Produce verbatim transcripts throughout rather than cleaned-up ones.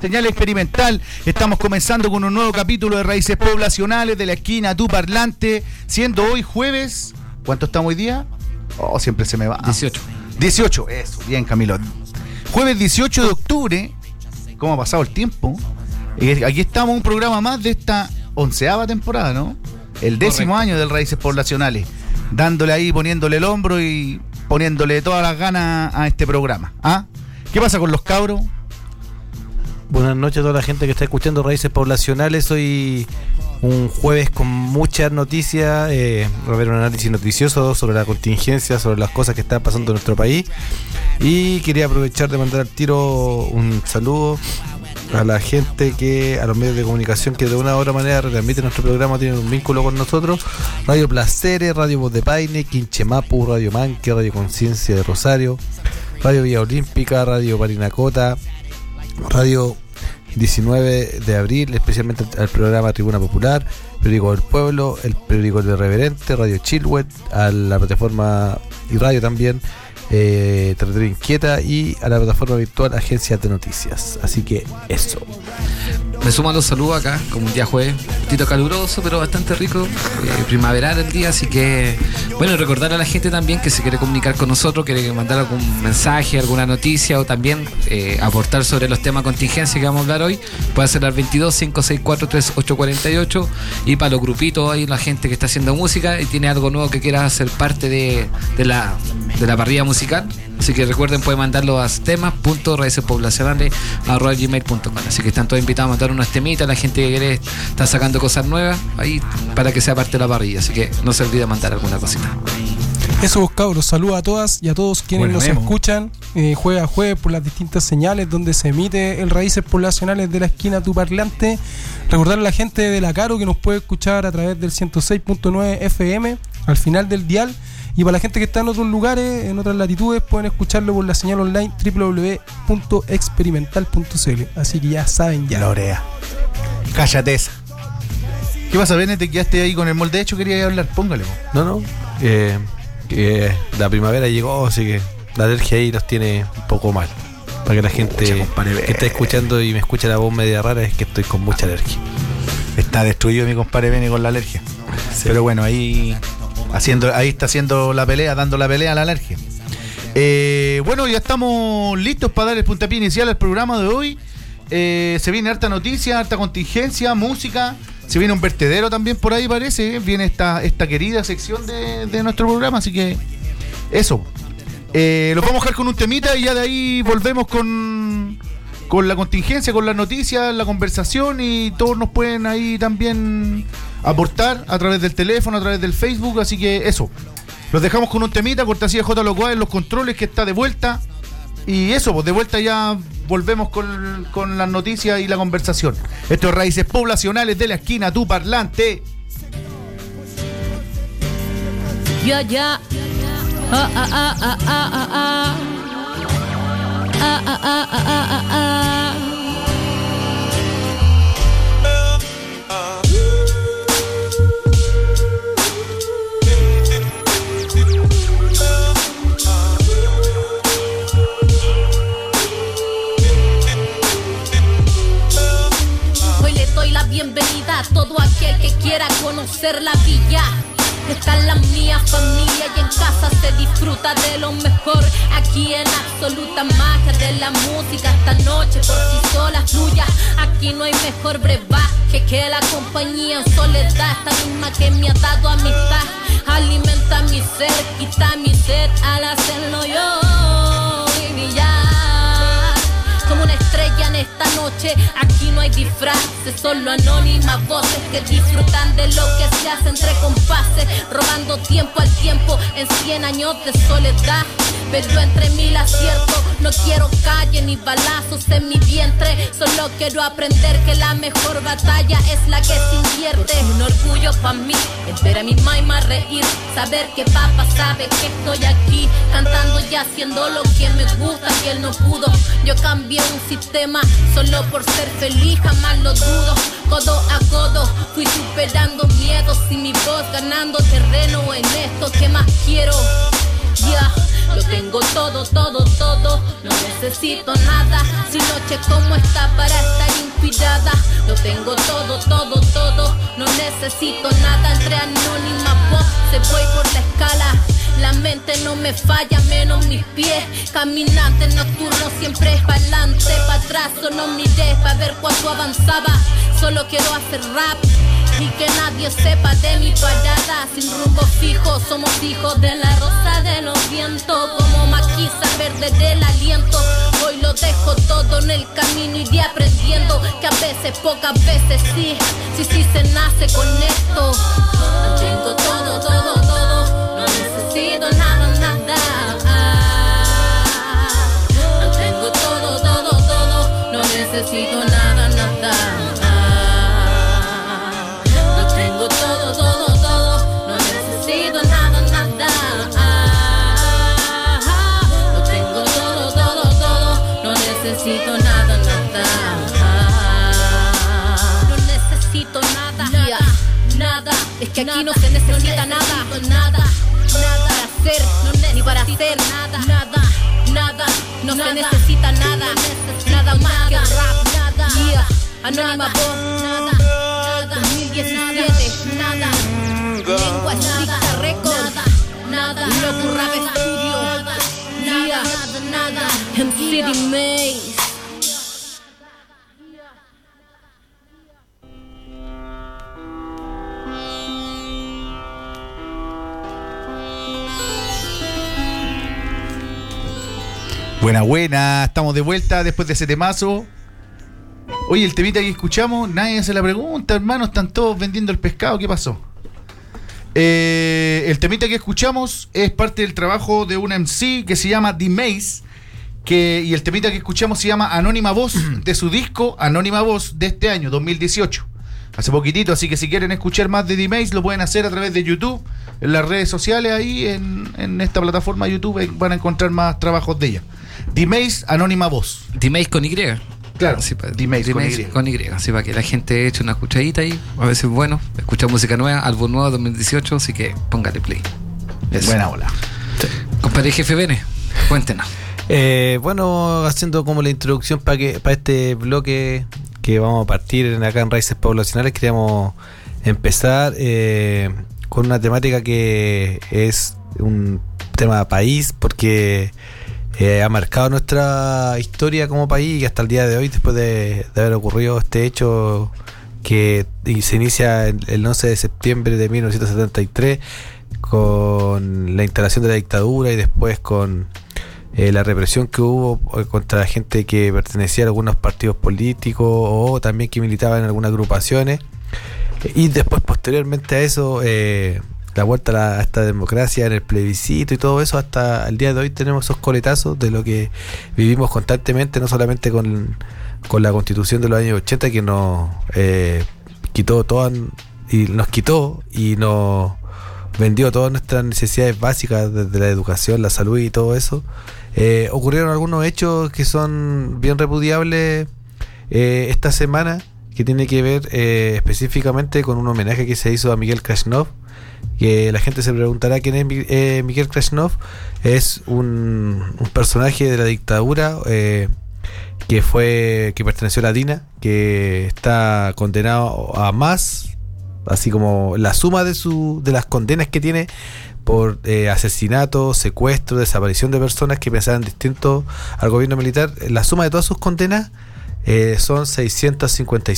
señal experimental. Estamos comenzando con un nuevo capítulo de Raíces Poblacionales de la esquina Tu Parlante, siendo hoy jueves. ¿Cuánto estamos hoy día? Oh, siempre se me va. dieciocho. dieciocho, eso, bien, Camilo. Jueves dieciocho de octubre. ¿Cómo ha pasado el tiempo? Eh, aquí estamos, un programa más de esta onceava temporada, ¿no? El décimo Correcto. Año del Raíces Poblacionales. Dándole ahí, poniéndole el hombro y poniéndole todas las ganas a este programa. ¿Ah? ¿Qué pasa con los cabros? Buenas noches a toda la gente que está escuchando Raíces Poblacionales. Hoy un jueves con muchas noticias, eh, va a haber un análisis noticioso sobre la contingencia, sobre las cosas que están pasando en nuestro país. Y quería aprovechar de mandar al tiro un saludo a la gente que, a los medios de comunicación que de una u otra manera retransmiten nuestro programa, tienen un vínculo con nosotros. Radio Placeres, Radio Voz de Paine, Quinchemapu, Radio Manque, Radio Conciencia de Rosario, Radio Vía Olímpica, Radio Parinacota, Radio diecinueve de abril, especialmente al programa Tribuna Popular, Periódico del Pueblo, el Periódico del Irreverente, Radio Chilwet, a la plataforma y radio también, eh, Territorio Inquieta, y a la plataforma virtual Agencias de Noticias. Así que eso. Me sumo a los saludos acá, como un día jueves, un poquito caluroso, pero bastante rico, eh, primaveral el día, así que, bueno, recordar a la gente también que se quiere comunicar con nosotros, quiere mandar algún mensaje, alguna noticia, o también eh, aportar sobre los temas contingencia que vamos a hablar hoy, puede hacer al veintidós, cinco seis cuatro, treinta y ocho cuarenta y ocho, y para los grupitos ahí, la gente que está haciendo música y tiene algo nuevo que quiera hacer parte de, de, la, de la parrilla musical, así que recuerden, pueden mandarlo a temas punto raíces poblacionales arroba gmail punto com. Así que están todos invitados a mandar unas temitas, la gente que quiere está sacando cosas nuevas ahí para que sea parte de la parrilla, así que no se olvide mandar alguna cosita. Eso, cabros, saludos a todas y a todos quienes bueno, nos vemos. escuchan eh, jueves a jueves por las distintas señales donde se emite el Raíces Poblacionales de la esquina Tu Parlante. Recordar a la gente de la Caro que nos puede escuchar a través del ciento seis punto nueve F M al final del dial. Y para la gente que está en otros lugares, en otras latitudes, pueden escucharlo por la señal online doble u doble u doble u punto experimental punto c l. Así que ya saben ya. Lorea. Cállate esa. ¿Qué pasa, Bene? ¿Te quedaste ahí con el molde hecho? Quería hablar, póngale. No, no. Eh, que la primavera llegó, así que la alergia ahí nos tiene un poco mal. Para que la gente Pucha, que está escuchando y me escucha la voz media rara es que estoy con mucha alergia. Está destruido mi compadre Bene con la alergia. Sí. Pero bueno, ahí... Haciendo, ahí está haciendo la pelea, dando la pelea a la alergia. Eh, bueno, ya estamos listos para dar el puntapié inicial al programa de hoy. Eh, se viene harta noticia, harta contingencia, música. Se viene un vertedero también por ahí, parece. Viene esta, esta querida sección de, de nuestro programa, así que eso. Eh, lo vamos a dejar con un temita y ya de ahí volvemos con, con la contingencia, con las noticias, la conversación, y todos nos pueden ahí también aportar a través del teléfono, a través del Facebook, así que eso. Los dejamos con un temita, cortesía de J. Locuá en los controles, que está de vuelta. Y eso, pues de vuelta ya volvemos con, con las noticias y la conversación. Esto es Raíces Poblacionales de la esquina Tu Parlante. Ya, ya. Ah, ah, ah, ah, ah, ah. Ah, ah, ah, ah, ah, ah. Bienvenida a todo aquel que quiera conocer la villa. Está en la mía familia y en casa se disfruta de lo mejor. Aquí en absoluta magia de la música, esta noche por sí sola fluya. Aquí no hay mejor brebaje que la compañía en soledad, esta misma que me ha dado amistad. Alimenta mi ser, quita mi sed al hacerlo yo y brillar como una estrella en esta noche. Aquí no hay disfraces, solo anónimas voces que disfrutan de lo que se hace entre compases, robando tiempo al tiempo en cien años de soledad. Pero entre mil aciertos no quiero calle ni balazos en mi vientre. Solo quiero aprender que la mejor batalla es la que se invierte. Un orgullo pa' mí es ver a mi maima reír, saber que papá sabe que estoy aquí cantando y haciendo lo que me gusta y él no pudo. Yo cambié un sistema solo por ser feliz, jamás lo dudo. Codo a codo fui superando miedos y mi voz ganando terreno en esto que más quiero. Yeah. Lo tengo todo, todo, todo, no necesito nada. Si noche como está para estar inspirada. Lo tengo todo, todo, todo, no necesito nada. Entre anónima voz, se voy por la escala. La mente no me falla, menos mis pies. Caminante nocturno, siempre es pa'lante. Pa' atrás solo miré pa' ver cuánto avanzaba. Solo quiero hacer rap y que nadie sepa de mi parada. Sin rumbo fijo, somos hijos de la rosa de los vientos. Como maquisa verde del aliento. Hoy lo dejo todo en el camino, iré aprendiendo que a veces, pocas veces sí. Sí, sí se nace con esto. Lo tengo todo, todo, todo. No necesito nada, nada. Lo tengo todo, todo, todo. No necesito nada, nada. Lo tengo todo, todo, todo. No necesito nada, nada. Lo tengo todo, todo, todo. No necesito nada, nada. No necesito nada, nada, nada. Es que aquí no se necesita nada, nada. Nada para hacer, no ni para hacer nada, nada, nada, no nada, se necesita nada, nada más que rap, nada, yeah, anónima voz, nada, nada, dos mil diecisiete, nada, lengua estricta record, nada, Loco Rap Studio, yeah, nada, M C D Maze. Buena, buena, estamos de vuelta después de ese temazo. Oye, el temita que escuchamos, nadie se la pregunta, hermano, están todos vendiendo el pescado, ¿qué pasó? Eh, el temita que escuchamos es parte del trabajo de una M C que se llama The Maze, que, y el temita que escuchamos se llama Anónima Voz, de su disco Anónima Voz de este año, dos mil dieciocho. Hace poquitito, así que si quieren escuchar más de The Maze lo pueden hacer a través de YouTube, en las redes sociales, ahí en, en esta plataforma YouTube van a encontrar más trabajos de ella. The Maze, Anónima Voz. The Maze con Y. Claro, sí, pa, The Maze con Y. Con Y, así para que la gente eche una escuchadita ahí. A veces, bueno, escucha música nueva, álbum nuevo dos mil dieciocho, así que póngale play. Eso. Buena ola. Sí. Compadre Jefe Bene, cuéntenos. Eh, bueno, haciendo como la introducción para que para este bloque que vamos a partir en, acá en Raíces Poblacionales, queríamos empezar eh, con una temática que es un tema país, porque eh, ha marcado nuestra historia como país y hasta el día de hoy, después de, de haber ocurrido este hecho que y se inicia el, el once de septiembre de mil novecientos setenta y tres con la instalación de la dictadura y después con Eh, la represión que hubo contra la gente que pertenecía a algunos partidos políticos o también que militaba en algunas agrupaciones, y después posteriormente a eso eh, la vuelta a, la, a esta democracia en el plebiscito y todo eso. Hasta el día de hoy tenemos esos coletazos de lo que vivimos constantemente, no solamente con, con la constitución de los años ochenta, que nos eh, quitó todas y nos quitó y nos vendió todas nuestras necesidades básicas, desde la educación, la salud y todo eso. Eh, ocurrieron algunos hechos que son bien repudiables eh, esta semana, que tiene que ver eh, específicamente con un homenaje que se hizo a Miguel Krasnov, que la gente se preguntará quién es eh, Miguel Krasnov. Es un, un personaje de la dictadura eh, que fue que perteneció a la DINA, que está condenado a más, así como la suma de su de las condenas que tiene por eh, asesinato, secuestro, desaparición de personas que pensaban distinto al gobierno militar. La suma de todas sus condenas eh, son seiscientos cincuenta y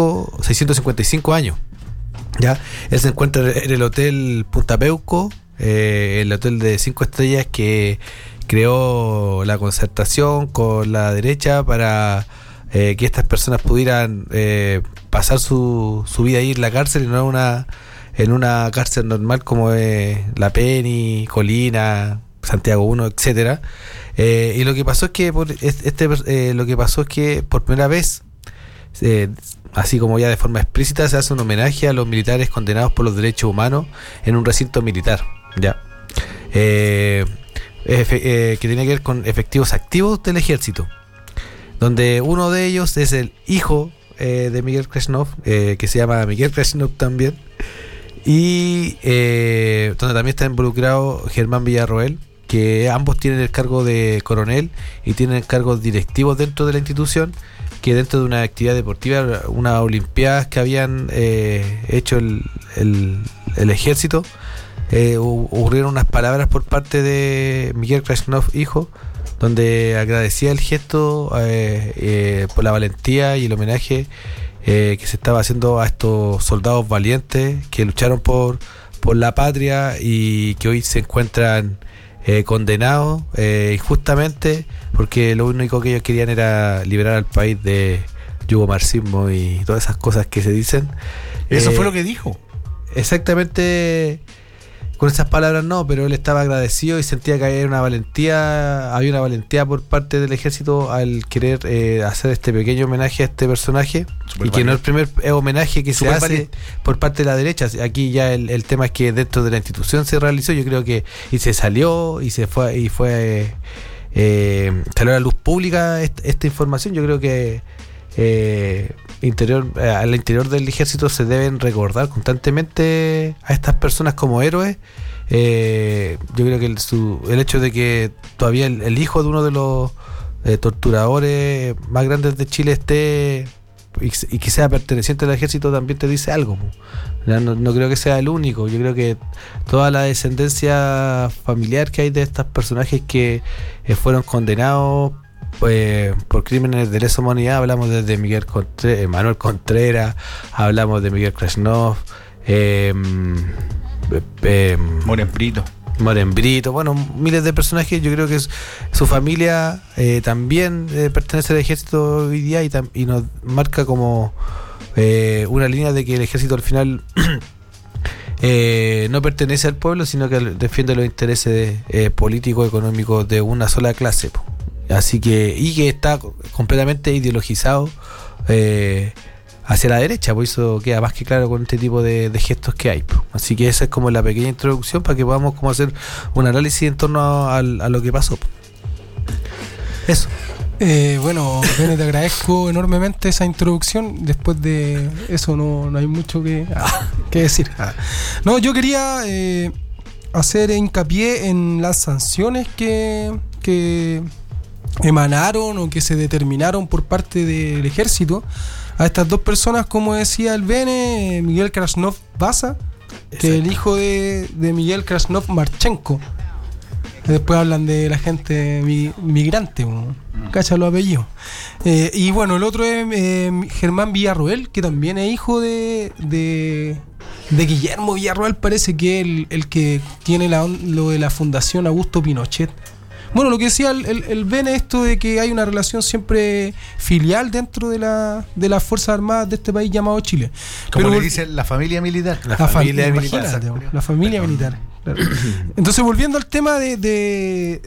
cinco años. ¿Ya? Él se encuentra en el hotel Punta Peuco, eh, el hotel de cinco estrellas que creó la concertación con la derecha para eh, que estas personas pudieran eh, pasar su, su vida ahí en la cárcel y no en una en una cárcel normal como es La Peni, Colina, Santiago uno, etcétera. Eh, y lo que pasó es que por este eh, lo que pasó es que por primera vez, eh, así como ya de forma explícita, se hace un homenaje a los militares condenados por los derechos humanos en un recinto militar, ya eh, efe, eh, que tiene que ver con efectivos activos del ejército, donde uno de ellos es el hijo eh, de Miguel Krasnov, eh, que se llama Miguel Krasnov también, y eh, donde también está involucrado Germán Villarroel, que que ambos tienen el cargo de coronel y tienen cargos directivos dentro de la institución, que dentro de una actividad deportiva, unas olimpiadas que habían eh, hecho el, el, el ejército, eh, ocurrieron unas palabras por parte de Miguel Krasnov, hijo, donde agradecía el gesto eh, eh, por la valentía y el homenaje eh, que se estaba haciendo a estos soldados valientes que lucharon por, por la patria y que hoy se encuentran eh, condenados eh, injustamente, porque lo único que ellos querían era liberar al país de yugomarxismo y todas esas cosas que se dicen. Eso eh, fue lo que dijo. Exactamente. Con esas palabras no, pero él estaba agradecido y sentía que había una valentía, había una valentía por parte del ejército al querer eh, hacer este pequeño homenaje a este personaje. Super y que valiente. No es el primer eh, homenaje que Super se hace valiente. Por parte de la derecha. Aquí ya el, el tema es que dentro de la institución se realizó, yo creo que y se salió y se fue y fue eh, salió a la luz pública esta, esta información. Yo creo que eh, interior eh, al interior del ejército se deben recordar constantemente a estas personas como héroes. Eh, yo creo que el, su, el hecho de que todavía el, el hijo de uno de los eh, torturadores más grandes de Chile esté y, y que sea perteneciente al ejército también te dice algo. No, no creo que sea el único. Yo creo que toda la descendencia familiar que hay de estos personajes que eh, fueron condenados Pues, por crímenes de lesa humanidad, hablamos desde Miguel Contre- Manuel Contreras, hablamos de Miguel Krasnov, eh, eh, Moren Brito. Moren Brito, bueno, miles de personajes. Yo creo que es, su familia eh, también eh, pertenece al ejército hoy día y, tam- y nos marca como eh, una línea de que el ejército al final eh, no pertenece al pueblo, sino que defiende los intereses eh, políticos, económicos de una sola clase, po. Así que, y que está completamente ideologizado eh, hacia la derecha, por eso queda más que claro con este tipo de, de gestos que hay. Así que esa es como la pequeña introducción para que podamos como hacer un análisis en torno a, a, a lo que pasó. Eso. Eh, bueno, Bene, te agradezco enormemente esa introducción. Después de eso no, no hay mucho que, ah, que decir. No, yo quería eh, hacer hincapié en las sanciones que... que emanaron o que se determinaron por parte del ejército a estas dos personas, como decía el Bene, Miguel Krasnov Basa, que es el hijo de, de Miguel Krasnov Marchenko. Después hablan de la gente mi, migrante, cacha los apellidos. Eh, y bueno, el otro es eh, Germán Villarroel, que también es hijo de, de, de Guillermo Villarroel, parece que es el, el que tiene la, lo de la Fundación Augusto Pinochet. Bueno, lo que decía el, el, el Bene, esto de que hay una relación siempre filial dentro de la de las Fuerzas Armadas de este país llamado Chile. Como Pero, le dicen, la familia militar. La, la familia militar. La familia militar. Claro. Entonces, volviendo al tema de, de,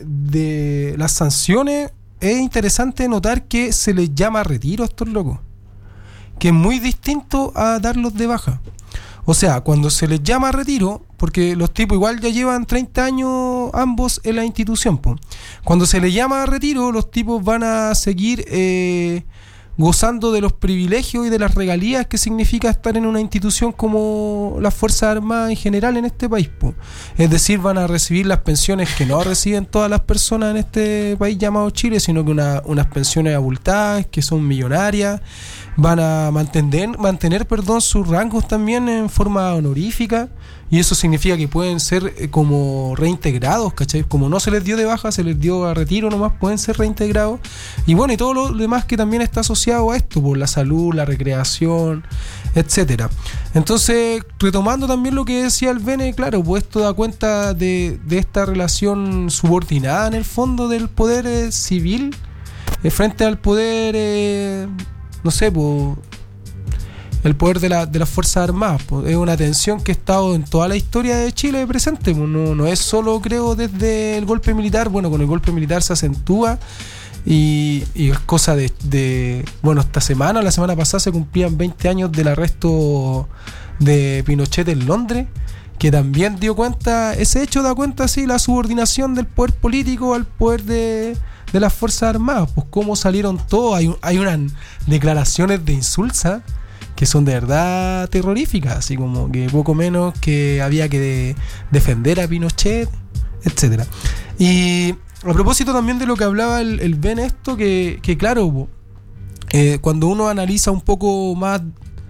de las sanciones, es interesante notar que se les llama retiro a estos locos, que es muy distinto a darlos de baja. O sea, cuando se les llama retiro, porque los tipos igual ya llevan treinta años ambos en la institución, po. Cuando se les llama retiro, los tipos van a seguir eh, gozando de los privilegios y de las regalías que significa estar en una institución como las Fuerzas Armadas en general en este país, po. Es decir, van a recibir las pensiones que no reciben todas las personas en este país llamado Chile, sino que una, unas pensiones abultadas, que son millonarias. Van a mantener, mantener perdón, sus rangos también en forma honorífica, y eso significa que pueden ser eh, como reintegrados, ¿cachai? Como no se les dio de baja, se les dio a retiro nomás, pueden ser reintegrados. Y bueno, y todo lo demás que también está asociado a esto, por la salud, la recreación, etcétera. Entonces, retomando también lo que decía el Bene, claro, pues esto da cuenta de, de esta relación subordinada en el fondo del poder eh, civil eh, frente al poder... Eh, no sé, pues, el poder de, la, de las Fuerzas Armadas, pues, es una tensión que ha estado en toda la historia de Chile presente, pues, no, no es solo, creo, desde el golpe militar. Bueno, con el golpe militar se acentúa y, y es cosa de, de, bueno, esta semana, la semana pasada se cumplían veinte años del arresto de Pinochet en Londres, que también dio cuenta, ese hecho da cuenta, sí, la subordinación del poder político al poder de... de las Fuerzas Armadas, pues cómo salieron todos. Hay, hay unas declaraciones de insulsa que son de verdad terroríficas, así como que poco menos que había que de, defender a Pinochet, etcétera. Y a propósito también de lo que hablaba el, el Ben esto, que, que claro, eh, cuando uno analiza un poco más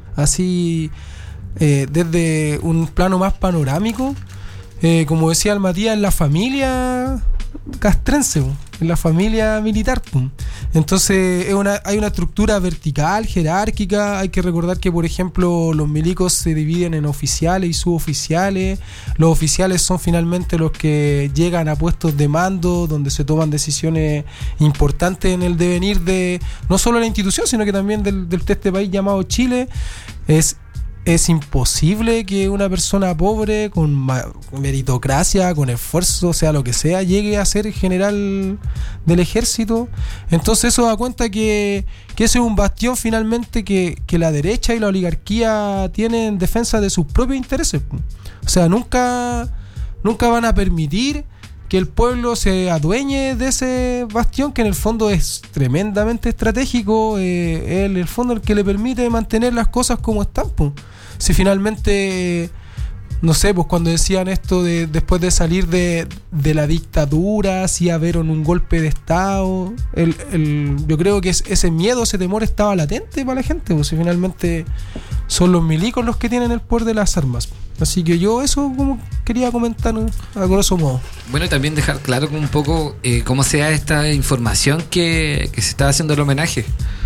así eh, desde un plano más panorámico, eh, como decía el Matías, en la familia castrense, en la familia militar. Entonces es una, hay una estructura vertical, jerárquica. Hay que recordar que, por ejemplo, los milicos se dividen en oficiales y suboficiales. Los oficiales son finalmente los que llegan a puestos de mando, donde se toman decisiones importantes en el devenir de no solo la institución, sino que también del, del de este país llamado Chile. Es Es imposible que una persona pobre, con ma- meritocracia, con esfuerzo, sea lo que sea, llegue a ser general del ejército. Entonces eso da cuenta que, que ese es un bastión finalmente que, que la derecha y la oligarquía tienen en defensa de sus propios intereses. O sea, nunca, nunca van a permitir que el pueblo se adueñe de ese bastión, que en el fondo es tremendamente estratégico, eh, es el fondo el que le permite mantener las cosas como están, pues. Si finalmente, no sé, pues cuando decían esto de después de salir de, de la dictadura, si habieron un golpe de Estado, el, el, yo creo que es, ese miedo, ese temor estaba latente para la gente, pues si finalmente son los milicos los que tienen el poder de las armas. Así que yo eso como quería comentar a grosso modo. Bueno, y también dejar claro un poco eh, cómo se da esta información que, que se está haciendo el homenaje.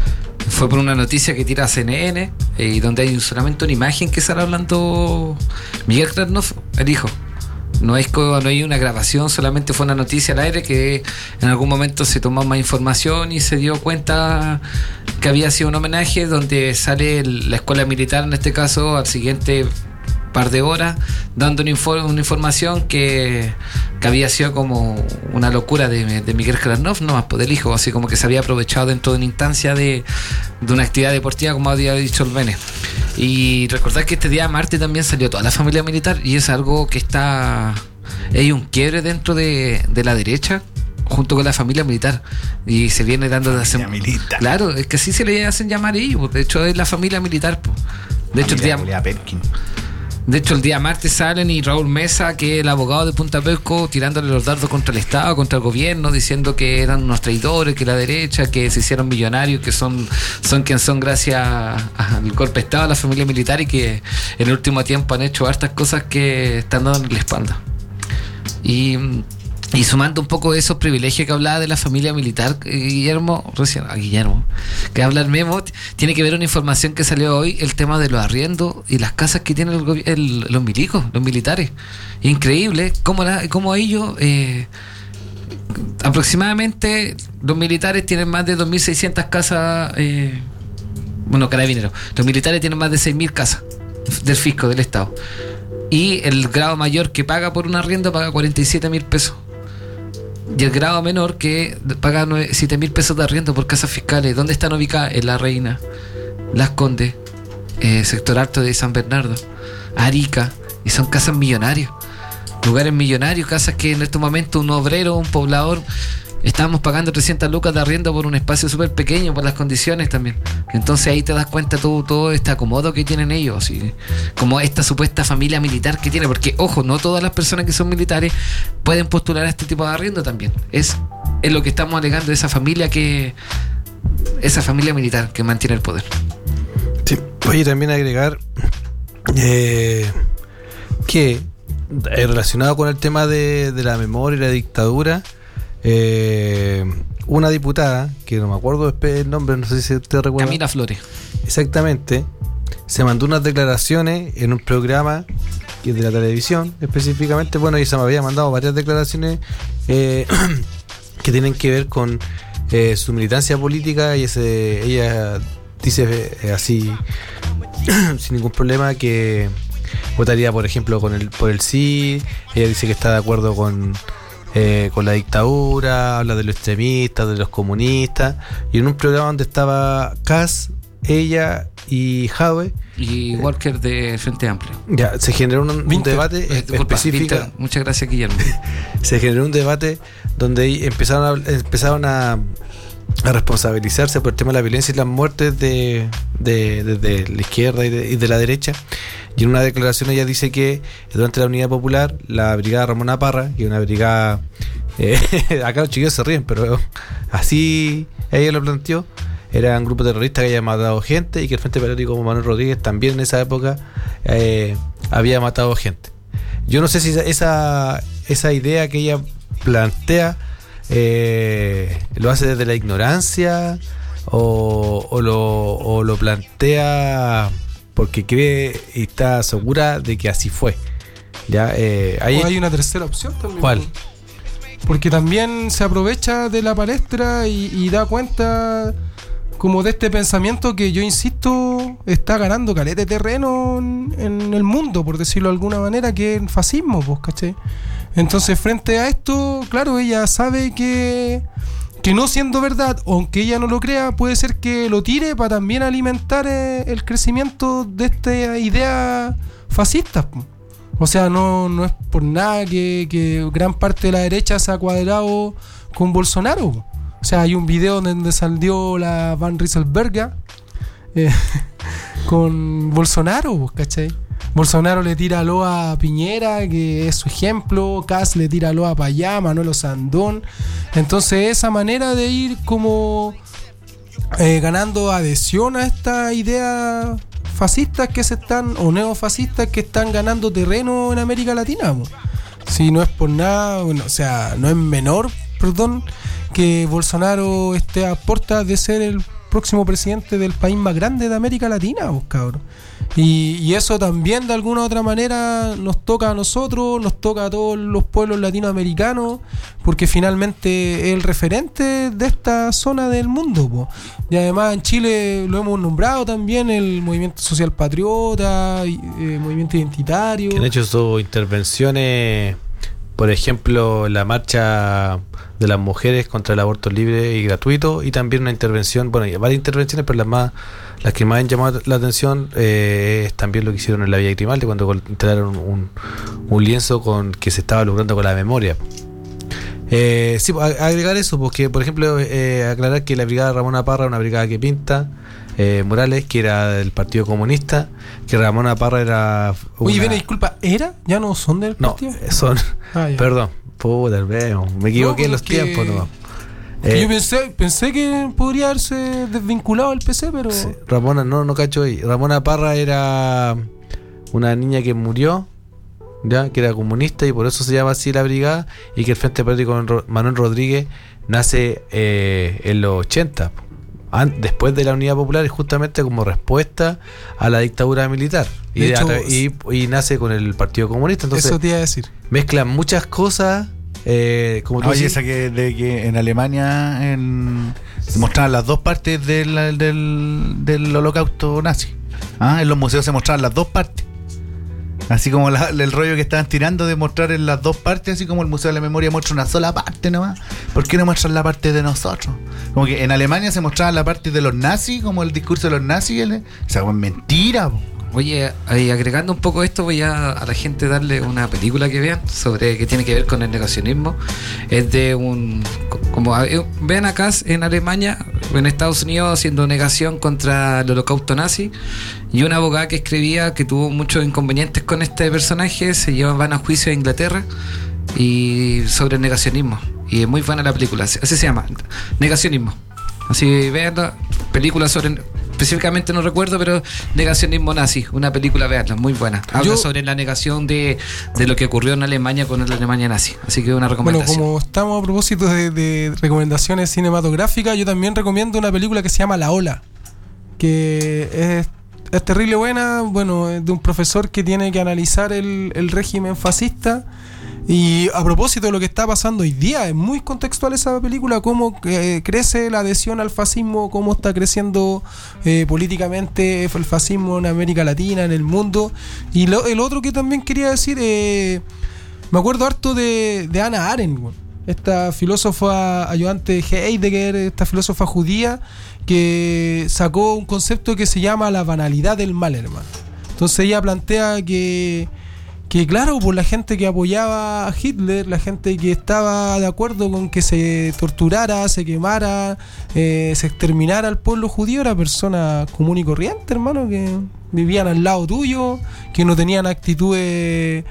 Fue por una noticia que tira C N N, eh, y donde hay solamente una imagen que sale hablando Miguel Klarnoff, el hijo. No, es, no hay una grabación, solamente fue una noticia al aire que en algún momento se tomó más información y se dio cuenta que había sido un homenaje donde sale el, la escuela militar, en este caso, al siguiente par de horas, dando una, infor- una información que, que había sido como una locura de, de Miguel Klarnoff, no más por el hijo, así como que se había aprovechado dentro de una instancia de, de una actividad deportiva, como había dicho el Bene. Y recordar que este día martes también salió toda la familia militar, y es algo que está, hay un quiebre dentro de, de la derecha junto con la familia militar, y se viene dando de hacer, claro, es que así se le hacen llamar ellos, de hecho es la familia militar, de hecho el día De hecho, el día martes salen y Raúl Mesa, que es el abogado de Punta Peuco, tirándole los dardos contra el Estado, contra el gobierno, diciendo que eran unos traidores, que la derecha, que se hicieron millonarios, que son, son quien son gracias al golpe de Estado, a la familia militar, y que en el último tiempo han hecho hartas cosas que están dando en la espalda. Y... Y sumando un poco de esos privilegios que hablaba de la familia militar, Guillermo, recién, a Guillermo, que habla el Memo, tiene que ver una información que salió hoy, el tema de los arriendos y las casas que tienen el, el, los milicos, los militares. Increíble cómo, la, cómo ellos, eh, aproximadamente, los militares tienen más de dos mil seiscientas casas, eh, bueno, carabineros, los militares tienen más de seis mil casas del fisco, del Estado. Y el grado mayor que paga por un arriendo paga cuarenta y siete mil pesos. Y el grado menor que paga siete mil pesos de arriendo por casas fiscales. ¿Dónde están ubicadas? En La Reina, Las Condes, eh, sector alto de San Bernardo, Arica, y son casas millonarias, lugares millonarios, casas que en estos momentos un obrero, un poblador, estábamos pagando trescientas lucas de arriendo por un espacio súper pequeño, por las condiciones también. Entonces ahí te das cuenta todo, todo este acomodo que tienen ellos, ¿sí? Como esta supuesta familia militar que tiene, porque ojo, no todas las personas que son militares pueden postular a este tipo de arriendo también. Es, es lo que estamos alegando de esa familia que esa familia militar que mantiene el poder. Sí. Oye, también agregar eh, que eh, relacionado con el tema de, de la memoria y la dictadura, Eh, una diputada, que no me acuerdo el nombre, no sé si usted recuerda, Camila Flores, exactamente, se mandó unas declaraciones en un programa de la televisión específicamente. Bueno, y se me había mandado varias declaraciones eh, que tienen que ver con eh, su militancia política, y ese, ella dice eh, así sin ningún problema que votaría, por ejemplo, con el por el sí. Ella dice que está de acuerdo con Eh, con la dictadura, habla de los extremistas, de los comunistas, y en un programa donde estaba Kass, ella y Jadwe y Walker de Frente Amplio. Ya, se generó un, un debate eh, disculpa, específico. Winter, muchas gracias, Guillermo. Se generó un debate donde empezaron a, empezaron a, a responsabilizarse por el tema de la violencia y las muertes de, de, de, de la izquierda y de, y de la derecha. Y en una declaración ella dice que durante la Unidad Popular, la brigada Ramona Parra, que es una brigada, eh, acá los chiquillos se ríen, pero así ella lo planteó, era un grupo terrorista que había matado gente y que el Frente Patriótico como Manuel Rodríguez también en esa época eh, había matado gente. Yo no sé si esa, esa idea que ella plantea eh, lo hace desde la ignorancia o, o, lo, o lo plantea porque cree y está segura de que así fue. Ya, eh, hay, o hay una tercera opción también. ¿Cuál? Porque también se aprovecha de la palestra y, y da cuenta como de este pensamiento que yo insisto está ganando caleta de terreno en, en el mundo, por decirlo de alguna manera, que es el fascismo, pues, ¿cachai? Entonces frente a esto, claro, ella sabe que que no siendo verdad, aunque ella no lo crea, puede ser que lo tire para también alimentar eh, el crecimiento de esta idea fascista. O sea, no, no es por nada que, que gran parte de la derecha se ha cuadrado con Bolsonaro. O sea, hay un video donde salió la Van Rieselberga eh, con Bolsonaro, ¿cachai? Bolsonaro le tira loa a Piñera, que es su ejemplo. Kass le tira loa para allá, Manuel Sandón. Entonces esa manera de ir como eh, ganando adhesión a esta idea fascistas que se están, o neofascistas que están ganando terreno en América Latina. Si no es por nada, bueno, o sea, no es menor, perdón, que Bolsonaro esté a puertas de ser el próximo presidente del país más grande de América Latina, pues, cabrón. Y, y eso también de alguna u otra manera nos toca a nosotros, nos toca a todos los pueblos latinoamericanos, porque finalmente es el referente de esta zona del mundo, po. Y además en Chile lo hemos nombrado también, el movimiento social patriota, eh, movimiento identitario. Que han hecho sus intervenciones, por ejemplo, la marcha de las mujeres contra el aborto libre y gratuito, y también una intervención, bueno, hay varias intervenciones, pero las más las que más han llamado la atención eh, es también lo que hicieron en la Villa Grimaldi cuando instalaron un, un lienzo con que se estaba logrando con la memoria. Eh, sí, agregar eso, porque por ejemplo eh, aclarar que la brigada Ramona Parra es una brigada que pinta eh, Morales, que era del Partido Comunista, que Ramona Parra era una... Oye, ven, disculpa, ¿era? ¿Ya no son del partido? No, son... Ah, perdón, puta, me equivoqué no, en los que... tiempos, no. Eh, yo pensé, pensé que podría haberse desvinculado del P C, pero... Sí, Ramona, no, no cacho ahí. Ramona Parra era una niña que murió, ya, que era comunista, y por eso se llama así la brigada, y que el Frente Patriótico Manuel Rodríguez nace eh, en los ochenta, después de la Unidad Popular, justamente como respuesta a la dictadura militar. Y, hecho, y, y nace con el Partido Comunista. Entonces, eso te iba a decir. Mezclan muchas cosas. Eh, como tú Oye, esa que, de que en Alemania en, se mostraban las dos partes del, del, del holocausto nazi. Ah, en los museos se mostraban las dos partes. Así como la, el rollo que estaban tirando de mostrar en las dos partes, así como el Museo de la Memoria muestra una sola parte nomás. ¿Por qué no muestran la parte de nosotros? Como que en Alemania se mostraba la parte de los nazis, como el discurso de los nazis. O sea, es mentira, po. Oye, ahí agregando un poco esto, voy a, a la gente darle una película que vean sobre que tiene que ver con el negacionismo. Es de un, como ven acá en Alemania, en Estados Unidos, haciendo negación contra el holocausto nazi, y una abogada que escribía que tuvo muchos inconvenientes con este personaje, se llevan a juicio a Inglaterra y sobre el negacionismo, y es muy buena la película, así se llama, Negacionismo. Así vean la película sobre, específicamente no recuerdo, pero Negacionismo nazi, una película, veanla, muy buena. Habla Yo, sobre la negación de, de lo que ocurrió en Alemania con la Alemania nazi. Así que una recomendación. Bueno, como estamos a propósito de, de recomendaciones cinematográficas, yo también recomiendo una película que se llama La Ola, que es, es terrible buena, bueno, es de un profesor que tiene que analizar el, el régimen fascista. Y a propósito de lo que está pasando hoy día, es muy contextual esa película, cómo eh, crece la adhesión al fascismo, cómo está creciendo eh, políticamente el fascismo en América Latina, en el mundo. Y lo, el otro que también quería decir, eh, me acuerdo harto de, de Hannah Arendt, esta filósofa ayudante de Heidegger, esta filósofa judía, que sacó un concepto que se llama la banalidad del mal, hermano. Entonces ella plantea que que claro, por la gente que apoyaba a Hitler, la gente que estaba de acuerdo con que se torturara, se quemara, eh, se exterminara al pueblo judío, era persona común y corriente, hermano, que vivían al lado tuyo, que no tenían actitudes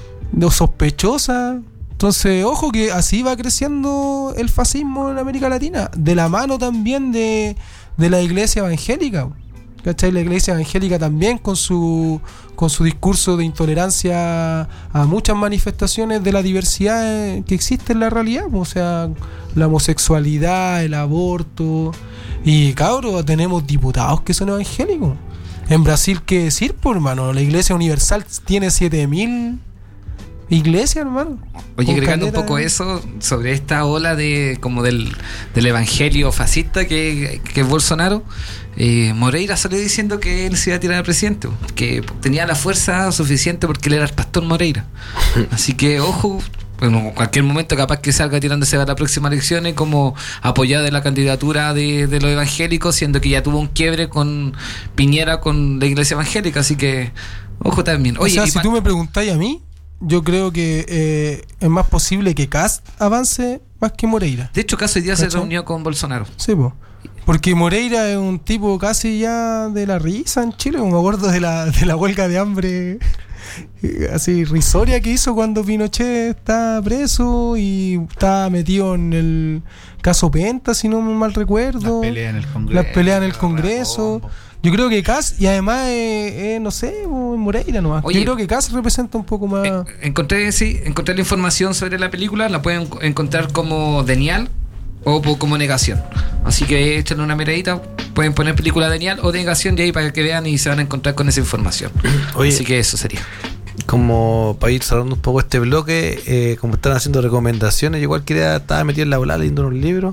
sospechosas. Entonces, ojo que así va creciendo el fascismo en América Latina, de la mano también de, de la iglesia evangélica. ¿Cachai? La iglesia evangélica también con su con su discurso de intolerancia a muchas manifestaciones de la diversidad que existe en la realidad, o sea, la homosexualidad, el aborto. Y cabros, tenemos diputados que son evangélicos. En Brasil, ¿qué decir, por hermano? La Iglesia Universal tiene siete mil iglesias, hermano. Oye, agregando un poco eso sobre esta ola de como del, del evangelio fascista que, que es Bolsonaro, eh, Moreira salió diciendo que él se iba a tirar al presidente, que tenía la fuerza suficiente porque él era el pastor Moreira. Así que ojo, bueno, en cualquier momento capaz que salga tirándose a las próximas elecciones como apoyado de la candidatura de, de los evangélicos, siendo que ya tuvo un quiebre con Piñera, con la iglesia evangélica. Así que ojo también. Oye, o sea, si pa- tú me preguntáis a mí, yo creo que eh, es más posible que Kast avance más que Moreira. de hecho, Caso hoy día se ¿Cachai? reunió con Bolsonaro. Sí, po. Porque Moreira es un tipo casi ya de la risa en Chile. Me acuerdo de la, de la huelga de hambre eh, así risoria que hizo cuando Pinochet está preso y está metido en el caso Penta, si no mal recuerdo. Las peleas en el Congreso. Las peleas en el Congreso. Yo creo que Kast, y además, eh, eh, no sé, Moreira nomás. Oye, yo creo que Kast representa un poco más. Eh, encontré, sí, encontré la información sobre la película, la pueden encontrar como Denial o po- como Negación. Así que échenle una miradita, pueden poner película Denial o Negación de ahí para que vean y se van a encontrar con esa información. Oye, Así que eso sería. como para ir cerrando un poco este bloque, eh, como están haciendo recomendaciones, yo igual quería, estaba metido en la volada leyendo unos libros,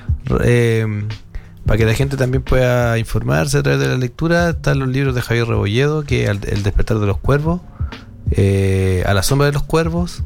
eh, para que la gente también pueda informarse a través de la lectura. Están los libros de Javier Rebolledo, que es El despertar de los cuervos, eh, A la sombra de los cuervos,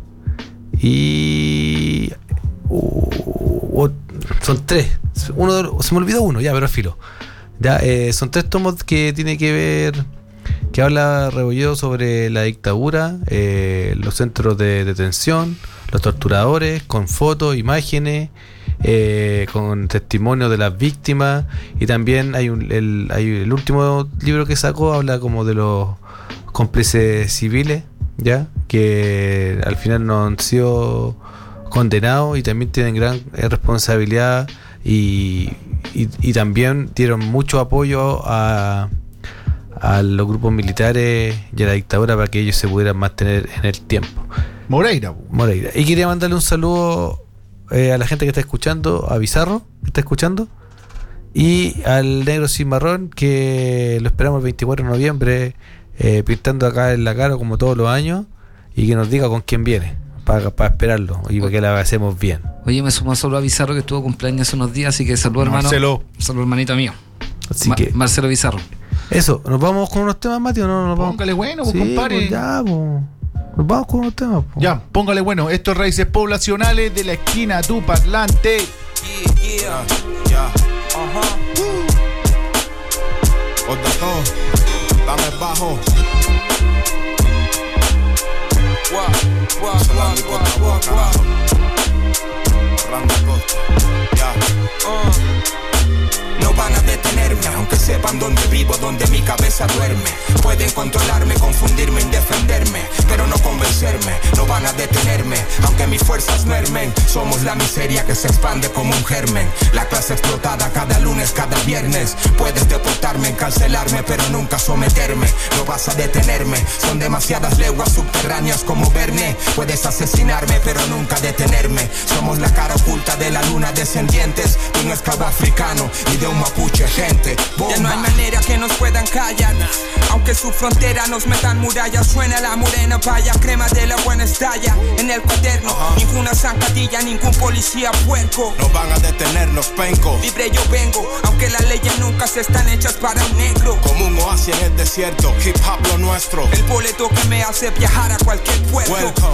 y uh, uh, son tres, uno de los, se me olvidó uno, ya, pero al filo. Ya, eh, son tres tomos que tiene que ver, que habla Rebolledo sobre la dictadura, eh, los centros de detención, los torturadores, con fotos, imágenes, eh, con testimonios de las víctimas. Y también hay un, el, hay el último libro que sacó, habla como de los cómplices civiles, ya, que al final no han sido condenados y también tienen gran eh, responsabilidad, y, y, y también dieron mucho apoyo a a los grupos militares y a la dictadura para que ellos se pudieran mantener en el tiempo. Moreira. Moreira. Y quería mandarle un saludo eh, a la gente que está escuchando, a Bizarro, que está escuchando, y al Negro Sin Marrón, que lo esperamos el veinticuatro de noviembre, eh, pintando acá en la cara como todos los años, y que nos diga con quién viene, para, para esperarlo y para que la hacemos bien. Oye, me sumo solo a Bizarro, que estuvo cumpleaños hace unos días, así que saludo, hermano. Marcelo. Saludo, hermanito mío. Así Ma- que Marcelo Bizarro. eso, ¿nos vamos con unos temas, Mati, o no? ¿Nos vamos? Póngale bueno, pues, Sí, compadre. pues ya, pues. Nos vamos con unos temas, pues. Ya, póngale bueno. Estos Raíces Poblacionales de la esquina tu parlante. Yeah, yeah, yeah. Ajá. Otato, dame bajo. Guau, guau, guau, guau, guau, guau. Randy Costa, ya. No van a detenerme, aunque sepan dónde vivo, dónde mi cabeza duerme. Pueden controlarme, confundirme, indefenderme, pero no convencerme. No van a detenerme, aunque mis fuerzas mermen. Somos la miseria que se expande como un germen. La clase explotada cada lunes, cada viernes. Puedes deportarme, encarcelarme, pero nunca someterme. No vas a detenerme, son demasiadas leguas subterráneas como Verne. Puedes asesinarme, pero nunca detenerme. Somos la cara oculta de la luna, descendientes de un esclavo africano y de un mapuche, gente. Bomba. Ya no hay manera que nos puedan callar. Aunque su frontera nos metan murallas, suena la morena paya, crema de la buena estalla. En el cuaderno, uh-huh. Ninguna zancadilla, ningún policía puerco. No van a detenernos, penco. Libre yo vengo, aunque las leyes nunca se están hechas para un negro. Como un oasis en el desierto, hip hop lo nuestro. El boleto que me hace viajar a cualquier puerto. Welcome,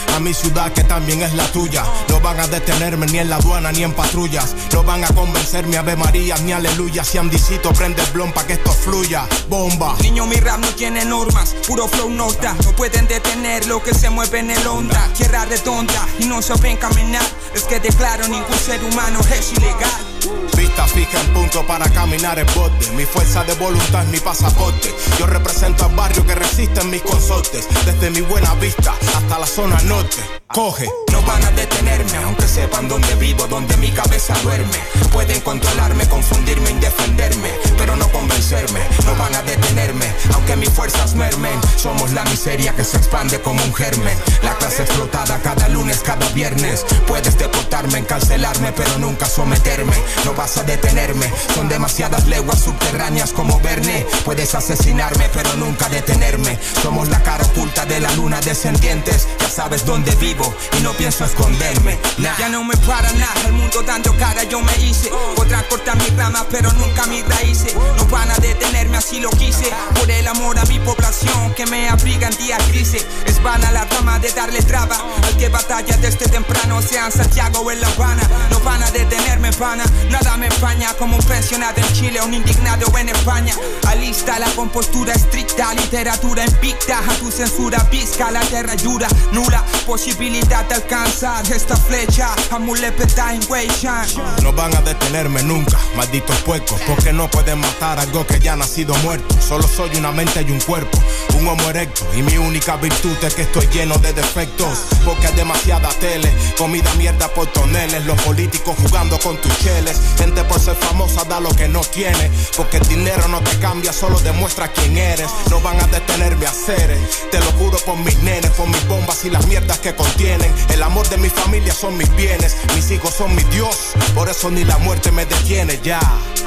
a mi ciudad que también es la tuya. No van a detenerme ni en la aduana ni en patrullas. No van a convencerme Ave María ni aleluya. Si Andicito prende el blon pa' que esto fluya. Bomba. Niño, mi rap no tiene normas, puro flow nota. No pueden detener lo que se mueve en el onda. Tierra redonda y no saben caminar. Es que declaro ningún ser humano es ilegal. Vista fija en punto para caminar el bote. Mi fuerza de voluntad es mi pasaporte. Yo represento al barrio que resiste en mis consortes. Desde mi buena vista hasta la zona norte. Coge. No van a detenerme, aunque sepan dónde vivo, dónde mi cabeza duerme. Pueden controlarme, confundirme, indefenderme, pero no convencerme. No van a detenerme, aunque mis fuerzas mermen. Somos la miseria que se expande como un germen. La clase explotada cada lunes, cada viernes. Puedes deportarme, encarcelarme, pero nunca someterme. No vas a detenerme, son demasiadas leguas subterráneas como Verne. Puedes asesinarme, pero nunca detenerme. Somos la cara oculta de la luna descendientes. Ya sabes dónde vivo y no pienso esconderme, nah. Ya no me para nada, el mundo dando cara yo me hice. Podrán cortar mis ramas pero nunca mis raíces. No van a detenerme, así lo quise. Por el amor a mi población que me abriga en días grises. Es vana la rama de darle traba al que batalla desde temprano, sea en Santiago o en La Habana. No van a detenerme, pana, nada me empaña. Como un pensionado en Chile, un indignado en España. Alista la compostura estricta, literatura invicta. A tu censura pizca, la tierra ayuda. Nula posibilidad de alcanzar esta flecha. Amulepeta en Weishan. No van a detenerme nunca, malditos puercos, porque no pueden matar algo que ya ha nacido muerto. Solo soy una mente y un cuerpo, un homo erecto. Y mi única virtud es que estoy lleno de defectos. Porque hay demasiada tele, comida mierda por toneles. Los políticos jugando con tus cheles. Gente por ser famosa da lo que no tiene. Porque el dinero no te cambia, solo demuestra quién eres. No van a detenerme a hacer, te lo juro por mis nenes, por mis bombas y las mierdas que contienen. El amor de mi familia son mis bienes, mis hijos son mi Dios. Por eso ni la muerte me detiene ya.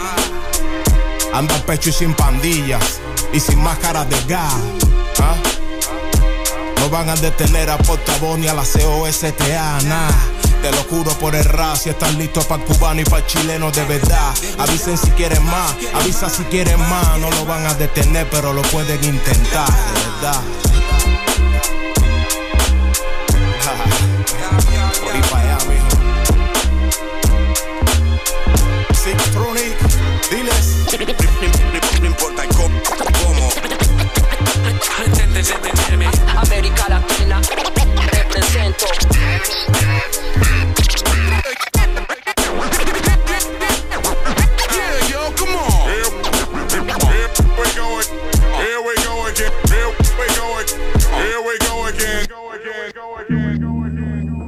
Ando en pecho y sin pandillas y sin máscaras de gas. ¿Ah? No van a detener a portavoz ni a la C O S T A, nah. Te lo juro por el rap, si están listos para el cubano y para el chileno de verdad. Avisen si quieren más, avisa si quieren más. No lo van a detener, pero lo pueden intentar, de verdad. Por ahí para allá, mijo. Sixtronic, diles. No importa cómo. Intenten detenerme. América Latina, represento. Yeah, yo, come on. Here we go again. Here we go again. Here we go again. Here we go again. Go again. Go again. Go again.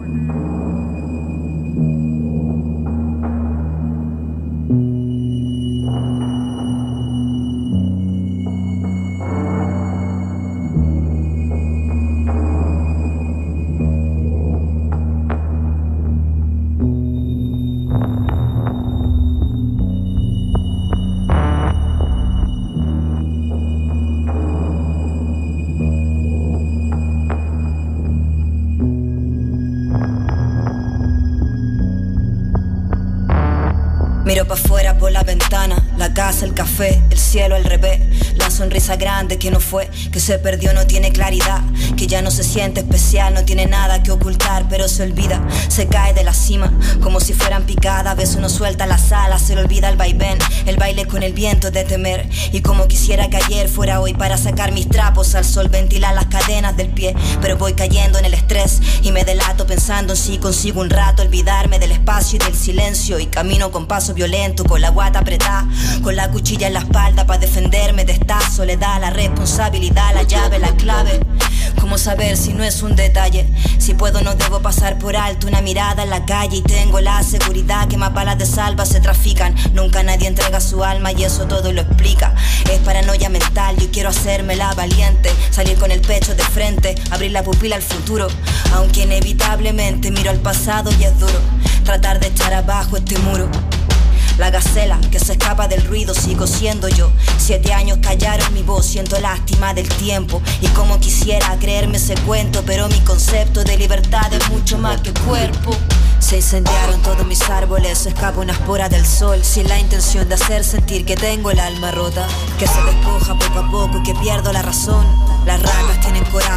Miro pa' afuera por la ventana, la casa, el café, el cielo al revés. La sonrisa grande que no fue, que se perdió, no tiene claridad, que ya no se siente especial, no tiene nada que ocultar, pero se olvida, se cae de la cima, como si fueran picadas. A veces uno suelta las alas, se le olvida el vaivén, el baile con el viento de temer. Y como quisiera que ayer fuera hoy para sacar mis trapos al sol, ventilar las cadenas del pie. Pero voy cayendo en el estrés y me delato pensando en si consigo un rato olvidarme del espacio y del silencio. Y camino con paso violento, con la guata apretada, con la cuchilla en la espalda para defenderme de esta soledad. La responsabilidad, la llave, la clave. ¿Cómo saber si no es un detalle? Si puedo no debo pasar por alto una mirada en la calle. Y tengo la seguridad que más balas de salva se trafican. Nunca nadie entrega su alma y eso todo lo explica. Es paranoia mental, yo quiero hacerme la valiente, salir con el pecho de frente, abrir la pupila al futuro. Aunque inevitablemente miro al pasado y es duro tratar de echar abajo este muro. La gacela que se escapa del ruido, sigo siendo yo. Siete años callaron mi voz, siento lástima del tiempo. Y como quisiera creerme ese cuento, pero mi concepto de libertad es mucho más que cuerpo. Se incendiaron todos mis árboles, se escapa una espora del sol, sin la intención de hacer sentir que tengo el alma rota, que se despoja poco a poco y que pierdo la razón. Las ratas tienen coraza, pero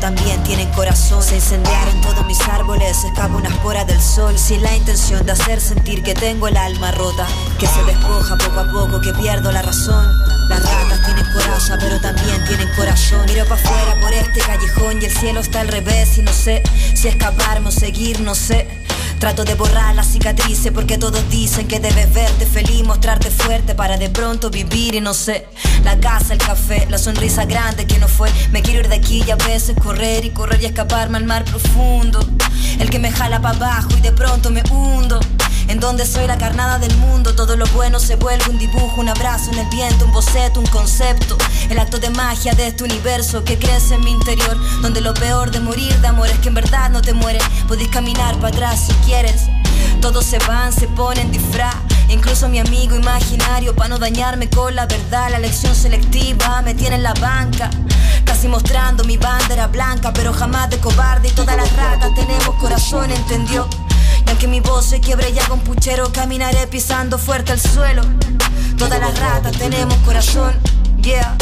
también tienen corazón. Se incendiaron todos mis árboles, se escapa una espora del sol, sin la intención de hacer sentir que tengo el alma rota, que se despoja poco a poco, que pierdo la razón. Las ratas tienen coraza, pero también tienen corazón. Miro pa' afuera por este callejón y el cielo está al revés y no sé si escaparme o seguir, no sé. Trato de borrar las cicatrices porque todos dicen que debes verte feliz, mostrarte fuerte para de pronto vivir y no sé. La casa, el café, la sonrisa grande que no fue. Me quiero ir de aquí y a veces correr y correr y escaparme al mar profundo, el que me jala para abajo y de pronto me hundo. En donde soy la carnada del mundo, todo lo bueno se vuelve un dibujo, un abrazo en el viento, un boceto, un concepto. El acto de magia de este universo que crece en mi interior, donde lo peor de morir de amor es que en verdad no te mueres. Podés caminar para atrás si quieres. Todos se van, se ponen disfraz, incluso mi amigo imaginario, pa' no dañarme con la verdad. La elección selectiva me tiene en la banca, casi mostrando mi bandera blanca, pero jamás de cobarde. Y todas las ratas tenemos corazón, ¿entendió? Y aunque mi voz se quiebre ya con puchero, caminaré pisando fuerte el suelo. Todas las ratas tenemos corazón, yeah.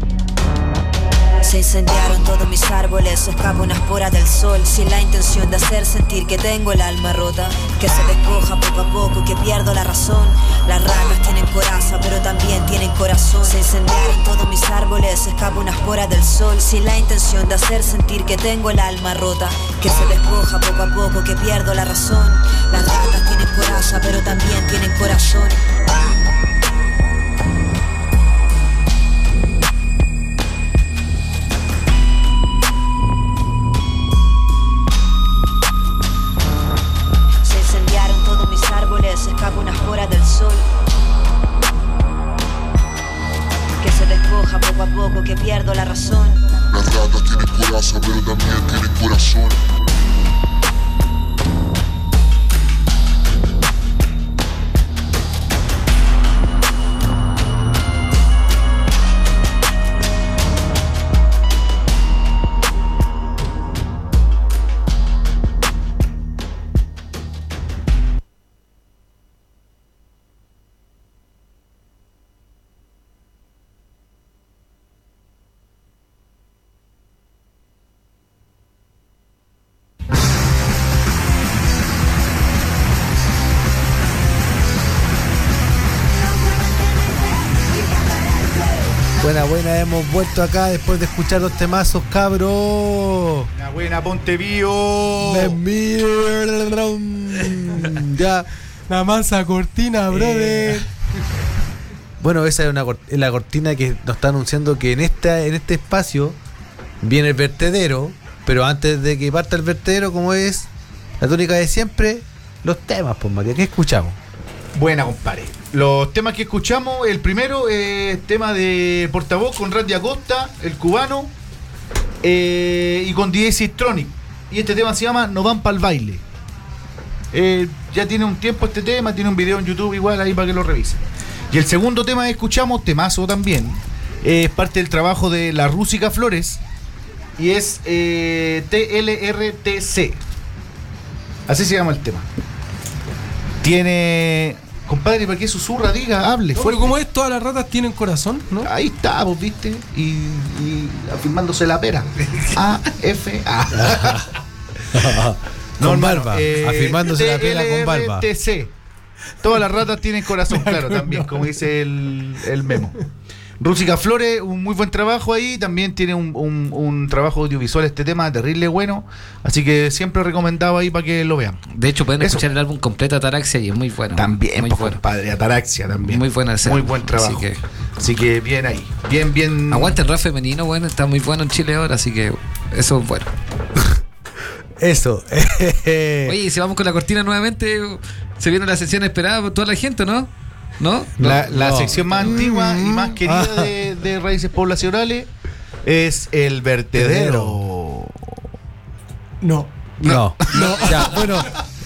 Se incendiaron todos mis árboles, se escapa una espora del sol, sin la intención de hacer sentir que tengo el alma rota, que se despoja poco a poco, que pierdo la razón. Las ratas tienen coraza, pero también tienen corazón. Se incendiaron todos mis árboles, se escapa una espora del sol, sin la intención de hacer sentir que tengo el alma rota, que se despoja poco a poco, que pierdo la razón. Las ratas tienen coraza, pero también tienen corazón. Se escapa una espora del sol, que se despoja poco a poco, que pierdo la razón. Las ratas tienen coraza, pero también tienen corazón. Buena, buena, hemos vuelto acá después de escuchar los temazos, cabros. Una buena, ponte vivo. Ya. La mansa cortina, brother. Eh. Bueno, esa es, una, es la cortina que nos está anunciando que en esta, en este espacio viene el vertedero, pero antes de que parta el vertedero, como es la tónica de siempre, los temas, pues María, ¿qué escuchamos? Buena, compadre. Los temas que escuchamos, el primero es tema de Portavoz con Randy Acosta, el cubano, eh, y con D J Sistronic. Y este tema se llama No van pa'l baile. Eh, ya tiene un tiempo este tema, tiene un video en YouTube igual ahí para que lo revisen. Y el segundo tema que escuchamos, temazo también, es parte del trabajo de La Rúsica Flores y es eh, T L R T C. Así se llama el tema. Tiene... Compadre, ¿para qué susurra? Diga, hable. No, pero como es, todas las ratas tienen corazón, ¿no? Ahí está, vos viste. Y, y afirmándose la pera. A, F, A. No, con barba. Eh, afirmándose la pera con barba. T C. Todas las ratas tienen corazón, claro, también, como dice el, el memo. Rúsica Flores, un muy buen trabajo ahí. También tiene un, un, un trabajo audiovisual este tema, terrible bueno. Así que siempre recomendado ahí para que lo vean. De hecho, pueden Eso. escuchar el álbum completo Ataraxia y es muy bueno. También, muy pues, bueno. Compadre, Ataraxia también. Muy buena Muy buen trabajo. Así que, así que bien ahí. Bien, bien. Aguante el rap femenino, bueno, está muy bueno en Chile ahora, así que eso es bueno. Eso. Oye, si vamos con la cortina nuevamente, se viene la sesión esperada por toda la gente, ¿no? ¿No? La, la no. sección más antigua y más querida de, de Raíces Poblacionales es el vertedero. No. No. No. Ya, bueno.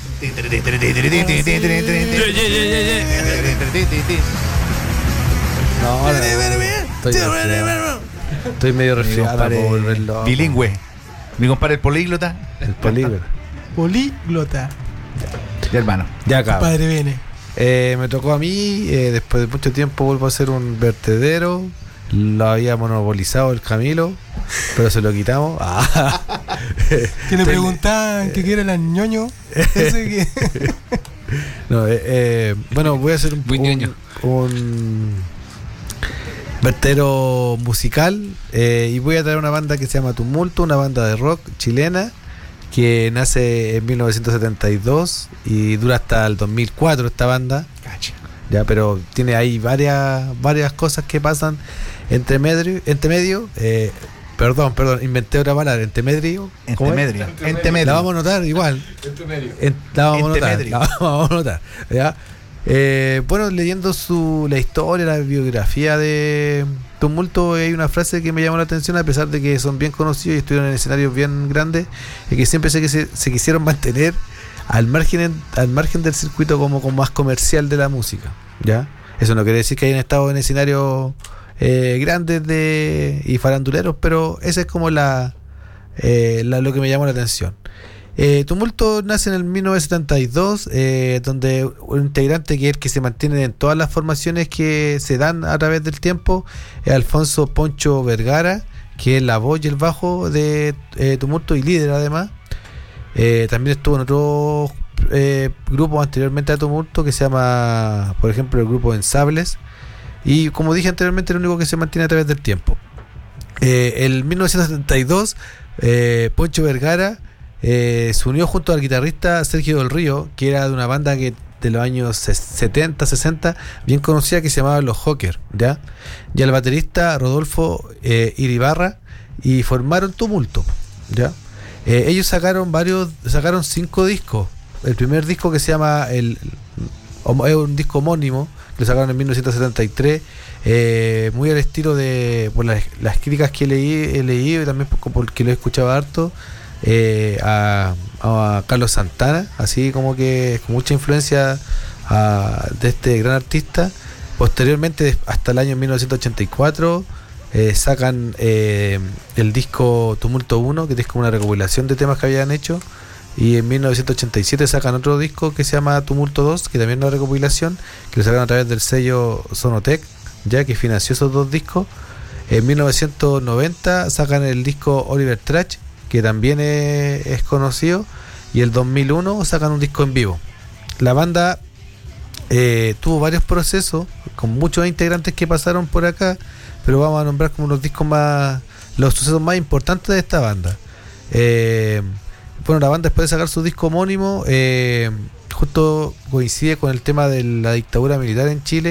No, ahora estoy, estoy medio resfriado. Bilingüe. Mi compadre el políglota. El políglota. Políglota. Ya, hermano. Ya acá. Padre viene. Eh, me tocó a mí, eh, después de mucho tiempo vuelvo a hacer un vertedero. lo había monopolizado el Camilo, pero se lo quitamos. Ah. Que le preguntaban que quiere el ñoño. Ese que... no, eh, eh, bueno, voy a hacer un, un, un vertero musical eh, y voy a traer una banda que se llama Tumulto, una banda de rock chilena que nace en mil novecientos setenta y dos y dura hasta el dos mil cuatro esta banda. Cacha. Ya, pero tiene ahí varias varias cosas que pasan entre medio, entre medio eh, perdón, perdón, inventé otra palabra, entre medio. Entre medio. Entre medio. La vamos a notar igual. Entre medio. En, la vamos entre a notar. medio. La vamos a notar. ¿Ya? Eh, bueno, leyendo su la historia, la biografía de Tumulto, hay una frase que me llamó la atención, a pesar de que son bien conocidos y estuvieron en escenarios bien grandes, y que siempre se, se, se quisieron mantener al margen al margen del circuito como, como más comercial de la música. ¿Ya? Eso no quiere decir que hayan estado en escenarios eh, grandes de y faranduleros, pero esa es como la, eh, la lo que me llamó la atención. Eh, Tumulto nace en el mil novecientos setenta y dos, eh, donde un integrante que es el que se mantiene en todas las formaciones que se dan a través del tiempo es Alfonso Poncho Vergara, que es la voz y el bajo de eh, Tumulto y líder además. Eh, también estuvo en otro eh, grupo anteriormente a Tumulto que se llama, por ejemplo, el grupo Ensables, y como dije anteriormente, el único que se mantiene a través del tiempo. Eh, en mil novecientos setenta y dos, eh, Poncho Vergara Eh, se unió junto al guitarrista Sergio del Río, que era de una banda que de los años setenta, sesenta, bien conocida, que se llamaba Los Hawkers, ¿ya? Y al baterista Rodolfo eh, Iribarra, y formaron Tumulto, ¿ya? Eh, ellos sacaron varios, sacaron cinco discos. El primer disco, que se llama el, es un disco homónimo, que lo sacaron en mil novecientos setenta y tres, eh, muy al estilo de, por las, las críticas que leí, he leído, y también porque lo he escuchado harto, Eh, a, a Carlos Santana, así como que con mucha influencia a, de este gran artista. Posteriormente, hasta el año mil novecientos ochenta y cuatro, eh, sacan eh, el disco Tumulto uno, que es como una recopilación de temas que habían hecho, y en mil novecientos ochenta y siete sacan otro disco que se llama Tumulto dos, que también es una recopilación, que lo sacan a través del sello Sonotec, ya que financió esos dos discos. En mil novecientos noventa sacan el disco Oliver Trash, que también es, es conocido, y el dos mil uno sacan un disco en vivo. La banda eh, tuvo varios procesos con muchos integrantes que pasaron por acá, pero vamos a nombrar como los discos más, los sucesos más importantes de esta banda. Eh, bueno, la banda, después de sacar su disco homónimo, eh, justo coincide con el tema de la dictadura militar en Chile,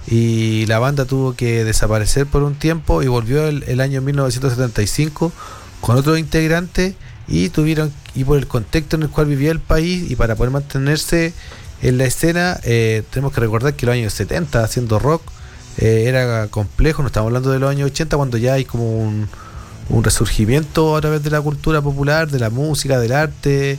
y la banda tuvo que desaparecer por un tiempo, y volvió el, el año mil novecientos setenta y cinco con otros integrantes, y tuvieron, y por el contexto en el cual vivía el país, y para poder mantenerse en la escena, eh, tenemos que recordar que los años setenta, haciendo rock, eh, era complejo. No estamos hablando de los años ochenta, cuando ya hay como un, un resurgimiento a través de la cultura popular, de la música, del arte,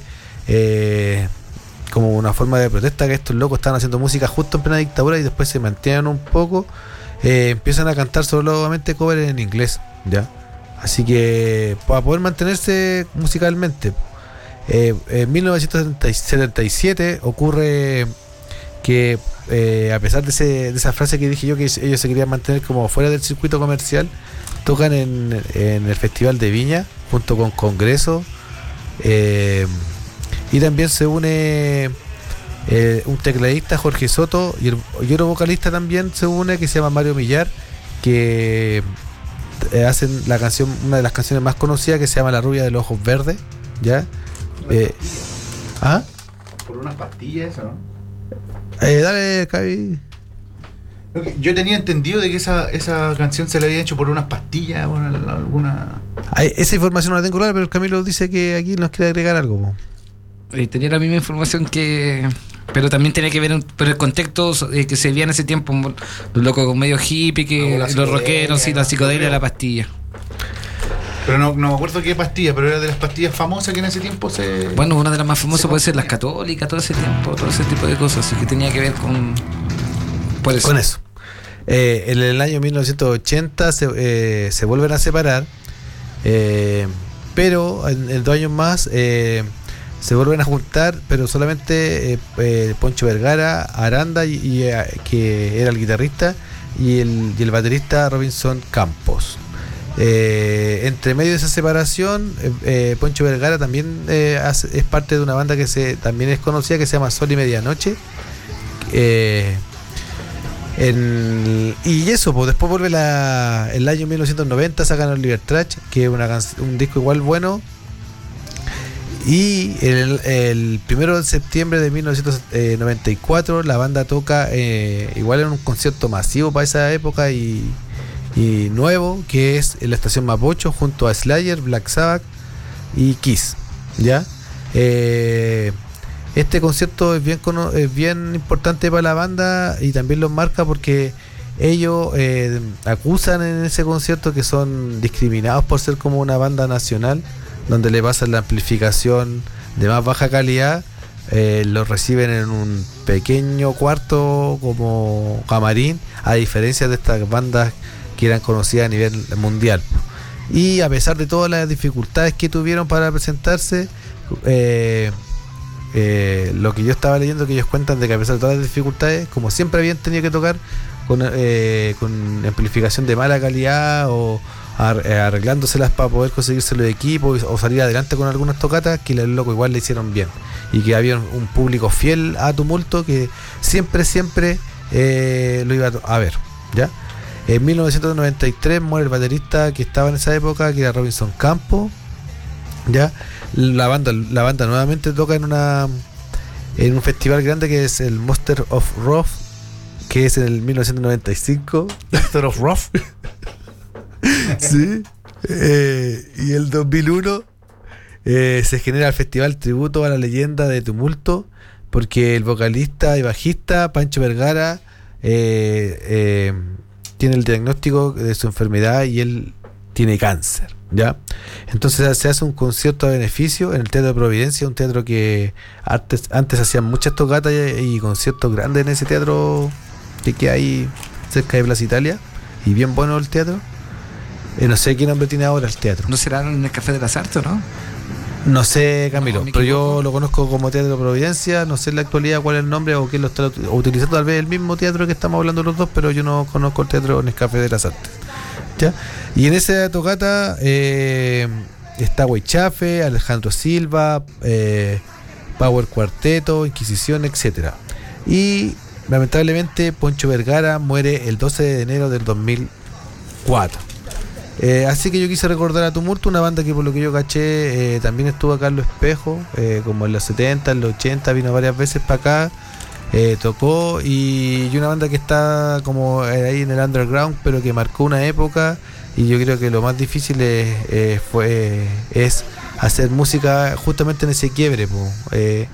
eh, como una forma de protesta, que estos locos estaban haciendo música justo en plena dictadura, y después se mantienen un poco, eh, empiezan a cantar solamente covers en inglés, ¿ya? Así que para poder mantenerse musicalmente, eh, en mil novecientos setenta y siete ocurre que, eh, a pesar de, ese, de esa frase que dije yo, que ellos se querían mantener como fuera del circuito comercial, tocan en, en el Festival de Viña junto con Congreso, eh, y también se une eh, un tecladista, Jorge Soto, y, el, y otro vocalista también se une, que se llama Mario Millar, que Eh, hacen la canción, una de las canciones más conocidas, que se llama La Rubia de los Ojos Verdes, ¿ya? Eh, ¿Ah? Por unas pastillas, ¿eso, no? Eh, dale, Cavi. Yo tenía entendido de que esa, esa canción se la había hecho por unas pastillas, por alguna... Ay, esa información no la tengo clara, pero el Camilo dice que aquí nos quiere agregar algo, po. Eh, tenía la misma información que... Pero también tenía que ver un, pero el contexto eh, que se vivía en ese tiempo, los locos con medio hippie, que no, los rockeros y la psicodelia de la pastilla. Pero no, no me acuerdo qué pastilla, pero era de las pastillas famosas que en ese tiempo se... Bueno, una de las más famosas puede ser las católicas, todo ese tiempo, todo ese tipo de cosas, así que tenía que ver con... Por eso. Con eso. Eh, en el año mil novecientos ochenta se, eh, se vuelven a separar, eh, pero en, en dos años más... Eh, se vuelven a juntar, pero solamente eh, eh, Poncho Vergara, Aranda, y, y eh, que era el guitarrista, y el, y el baterista Robinson Campos. Eh, entre medio de esa separación, eh, eh, Poncho Vergara también eh, hace, es parte de una banda que se también es conocida, que se llama Sol y Medianoche. Eh, en, y eso, pues después vuelve la, el año mil novecientos noventa, sacan Oliver Trash, que es una un disco igual bueno. Y el, el primero de septiembre de mil novecientos noventa y cuatro la banda toca eh, igual en un concierto masivo para esa época y, y nuevo, que es en la estación Mapocho, junto a Slayer, Black Sabbath y Kiss, ¿ya? Eh, este concierto es bien, es bien importante para la banda y también los marca porque ellos eh, acusan en ese concierto que son discriminados por ser como una banda nacional, donde le pasan la amplificación de más baja calidad, eh, los reciben en un pequeño cuarto como camarín, a diferencia de estas bandas que eran conocidas a nivel mundial. Y a pesar de todas las dificultades que tuvieron para presentarse, eh, eh, lo que yo estaba leyendo, que ellos cuentan de que a pesar de todas las dificultades, como siempre habían tenido que tocar con, eh, con amplificación de mala calidad o arreglándoselas para poder conseguirse los equipos o salir adelante con algunas tocatas, que los locos igual le hicieron bien y que había un público fiel a Tumulto que siempre siempre eh, lo iba a ver, ¿ya? En mil novecientos noventa y tres muere el baterista que estaba en esa época, que era Robinson Campos, ¿ya? La banda la banda nuevamente toca en una en un festival grande que es el Monster of Rock, que es en el mil novecientos noventa y cinco. Monster of Rock. Sí, eh, y el dos mil uno eh, se genera el festival tributo a la leyenda de Tumulto, porque el vocalista y bajista Pancho Vergara eh, eh, tiene el diagnóstico de su enfermedad y él tiene cáncer, ¿ya? Entonces se hace un concierto a beneficio en el Teatro de Providencia, un teatro que antes, antes hacían muchas tocatas y, y conciertos grandes en ese teatro que queda ahí cerca de Plaza Italia, y bien bueno el teatro. Eh, no sé qué nombre tiene ahora el teatro. ¿No será en el Café de las Artes, no? No sé, Camilo, no, pero yo lo conozco como Teatro Providencia. No sé en la actualidad cuál es el nombre o quién lo está utilizando. Tal vez el mismo teatro que estamos hablando los dos, pero yo no conozco el teatro en el Café de las Artes, ¿ya? Y en esa tocata eh, está Huaychafe, Alejandro Silva, eh, Power Cuarteto, Inquisición, etcétera. Y lamentablemente Poncho Vergara muere el doce de enero del dos mil cuatro. Eh, así que yo quise recordar a Tumulto, una banda que por lo que yo caché eh, también estuvo acá en Los Espejos, eh, como en los setenta, en los ochenta, vino varias veces para acá, eh, tocó, y, y una banda que está como eh, ahí en el underground, pero que marcó una época. Y yo creo que lo más difícil es, eh, fue, es hacer música justamente en ese quiebre, po, eh,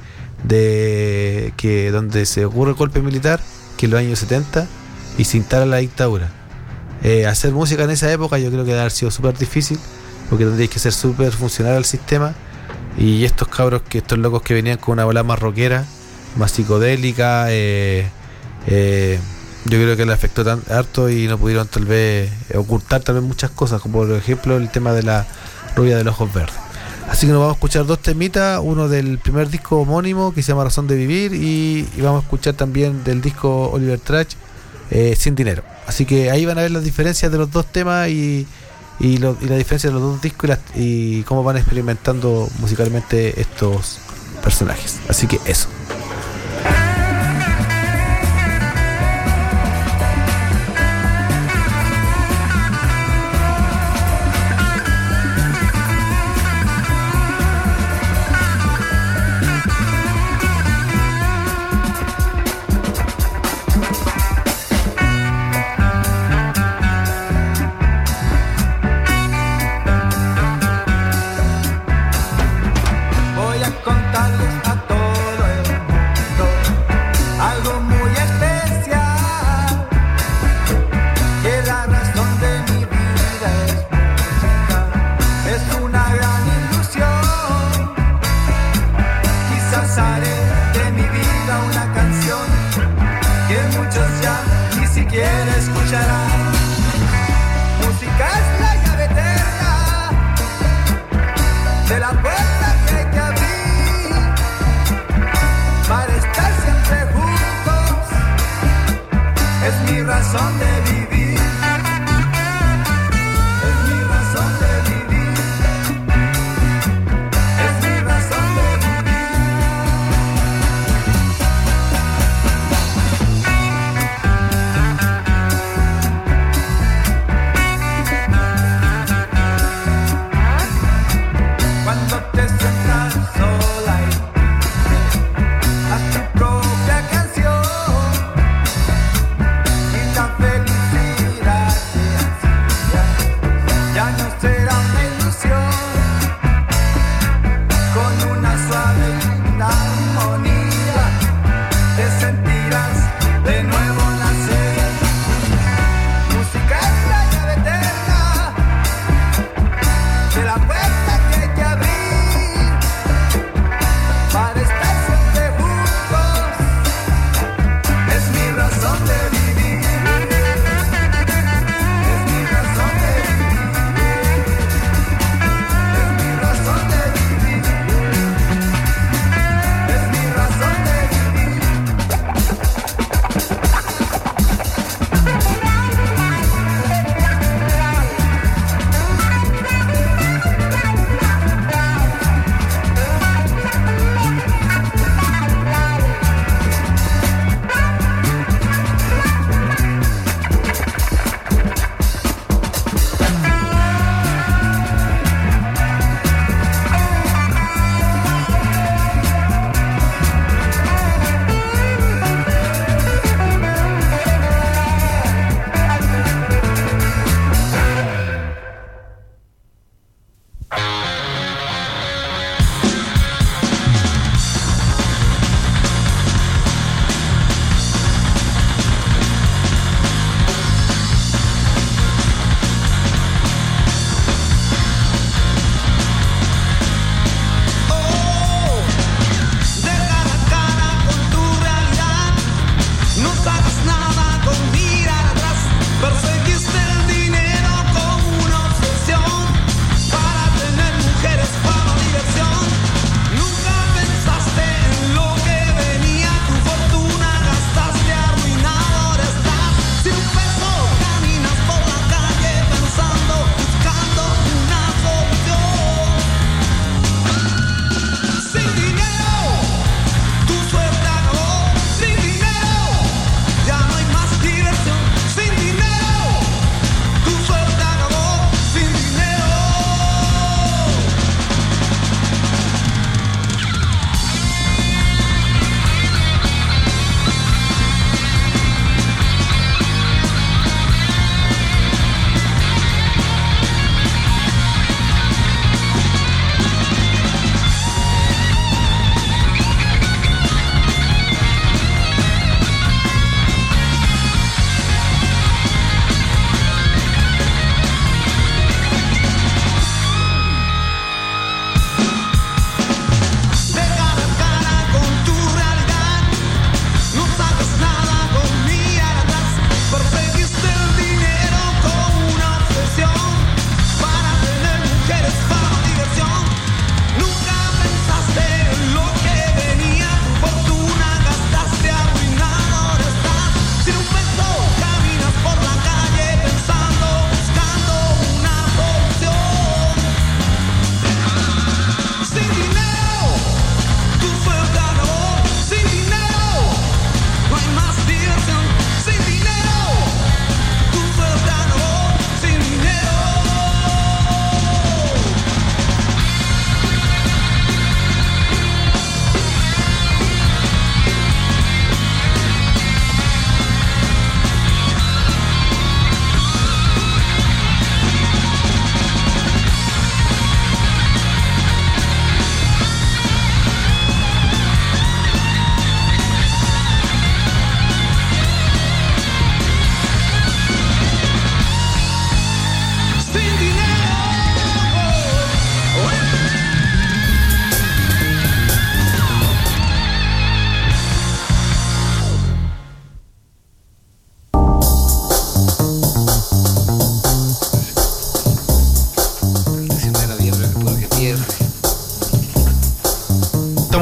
de que donde se ocurre el golpe militar, que en los años setenta, y se instala la dictadura. Eh, hacer música en esa época yo creo que debe haber sido súper difícil, porque tendréis que ser súper funcional al sistema, y estos cabros, que estos locos que venían con una bola más rockera, más psicodélica, eh, eh, yo creo que le afectó tan harto y no pudieron tal vez ocultar tal vez muchas cosas, como por ejemplo el tema de la rubia de los ojos verdes. Así que nos vamos a escuchar dos temitas, uno del primer disco homónimo que se llama Razón de Vivir, y, y vamos a escuchar también del disco Oliver Trash, eh, Sin Dinero. Así que ahí van a ver las diferencias de los dos temas y, y, lo, y la diferencia de los dos discos y, las, y cómo van experimentando musicalmente estos personajes. Así que eso. Razón de vivir.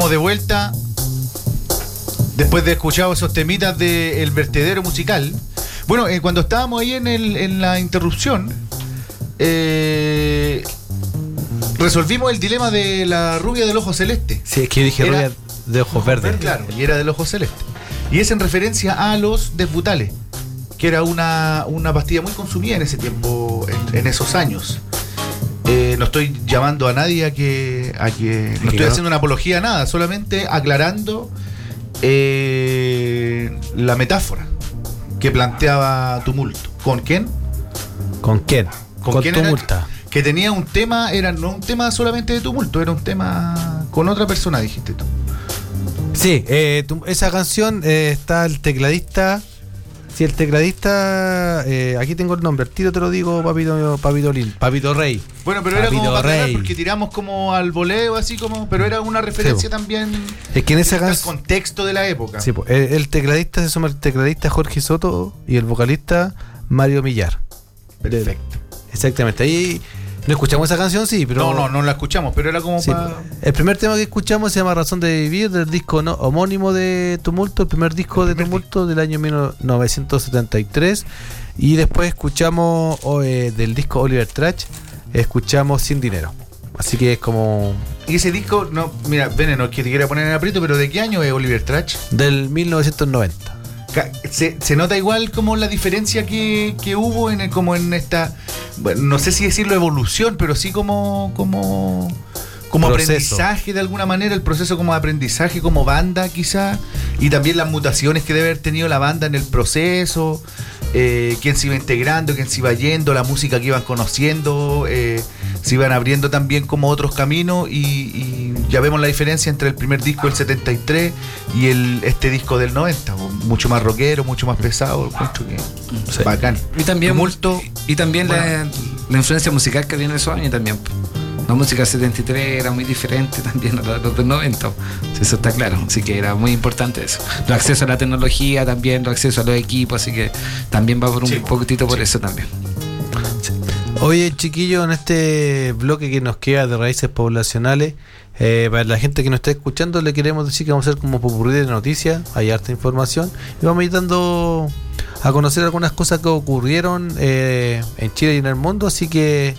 estamos de vuelta después de escuchar esos temitas del vertedero musical. Bueno, eh, cuando estábamos ahí en, el, en la interrupción, eh, resolvimos el dilema de la rubia del ojo celeste. Sí, es que yo dije Era, rubia de ojos verdes. Claro, y era del ojo celeste. Y es en referencia a los desbutales, que era una, una pastilla muy consumida en ese tiempo, en, en esos años. Eh, no estoy llamando a nadie a que, a que no estoy haciendo una apología a nada, solamente aclarando eh, la metáfora que planteaba Tumulto. ¿Con quién? ¿Con quién? ¿Con, Con quién Tumulta. Era? Que tenía un tema, era no un tema solamente de Tumulto, era un tema con otra persona, dijiste tú. Sí, eh, tu, esa canción eh, está el tecladista. Si el tecladista, eh, aquí tengo el nombre, al tiro te lo digo, Papito, Papito Lil, Papito Rey. Bueno, pero Papito era como para Rey. porque tiramos como al voleo, así como, pero era una referencia sí, también. Es que en esa canción, el contexto de la época. Sí, el, el tecladista se llama el tecladista Jorge Soto y el vocalista Mario Millar. Perfecto. Exactamente. Ahí no escuchamos esa canción, sí, pero no, no, no la escuchamos, pero era como sí, para. El primer tema que escuchamos se llama Razón de Vivir, del disco no, homónimo de Tumulto, el primer disco el primer de Tumulto disco. Del año mil novecientos setenta y tres. Y después escuchamos oh, eh, del disco Oliver Trash, escuchamos Sin Dinero. Así que es como. Y ese disco, no, mira, Bene, no es que te quiera poner en aprieto, pero ¿de qué año es Oliver Trash? Del mil novecientos noventa. Se, se nota igual como la diferencia que, que hubo en el, como en esta, bueno, no sé si decirlo evolución, pero sí como como como proceso. Aprendizaje de alguna manera, el proceso como de aprendizaje como banda quizá, y también las mutaciones que debe haber tenido la banda en el proceso, eh, quién se iba integrando, quién se iba yendo, la música que iban conociendo, eh, se iban abriendo también como otros caminos, y, y ya vemos la diferencia entre el primer disco del setenta y tres y el este disco del noventa, mucho más rockero, mucho más pesado, mucho que sí. Bacán. Y también Tumulto, y también bueno. la, la influencia musical que había en esos años también. La música del setenta y tres era muy diferente también a los del noventa, eso está claro, así que era muy importante eso. El acceso a la tecnología también, el acceso a los equipos, así que también va por un sí, poquitito por sí. eso también. Sí. Oye, chiquillo, en este bloque que nos queda de raíces poblacionales, eh, para la gente que nos está escuchando, le queremos decir que vamos a hacer como popurrí de noticias, hay harta información, y vamos a ir dando a conocer algunas cosas que ocurrieron eh, en Chile y en el mundo, así que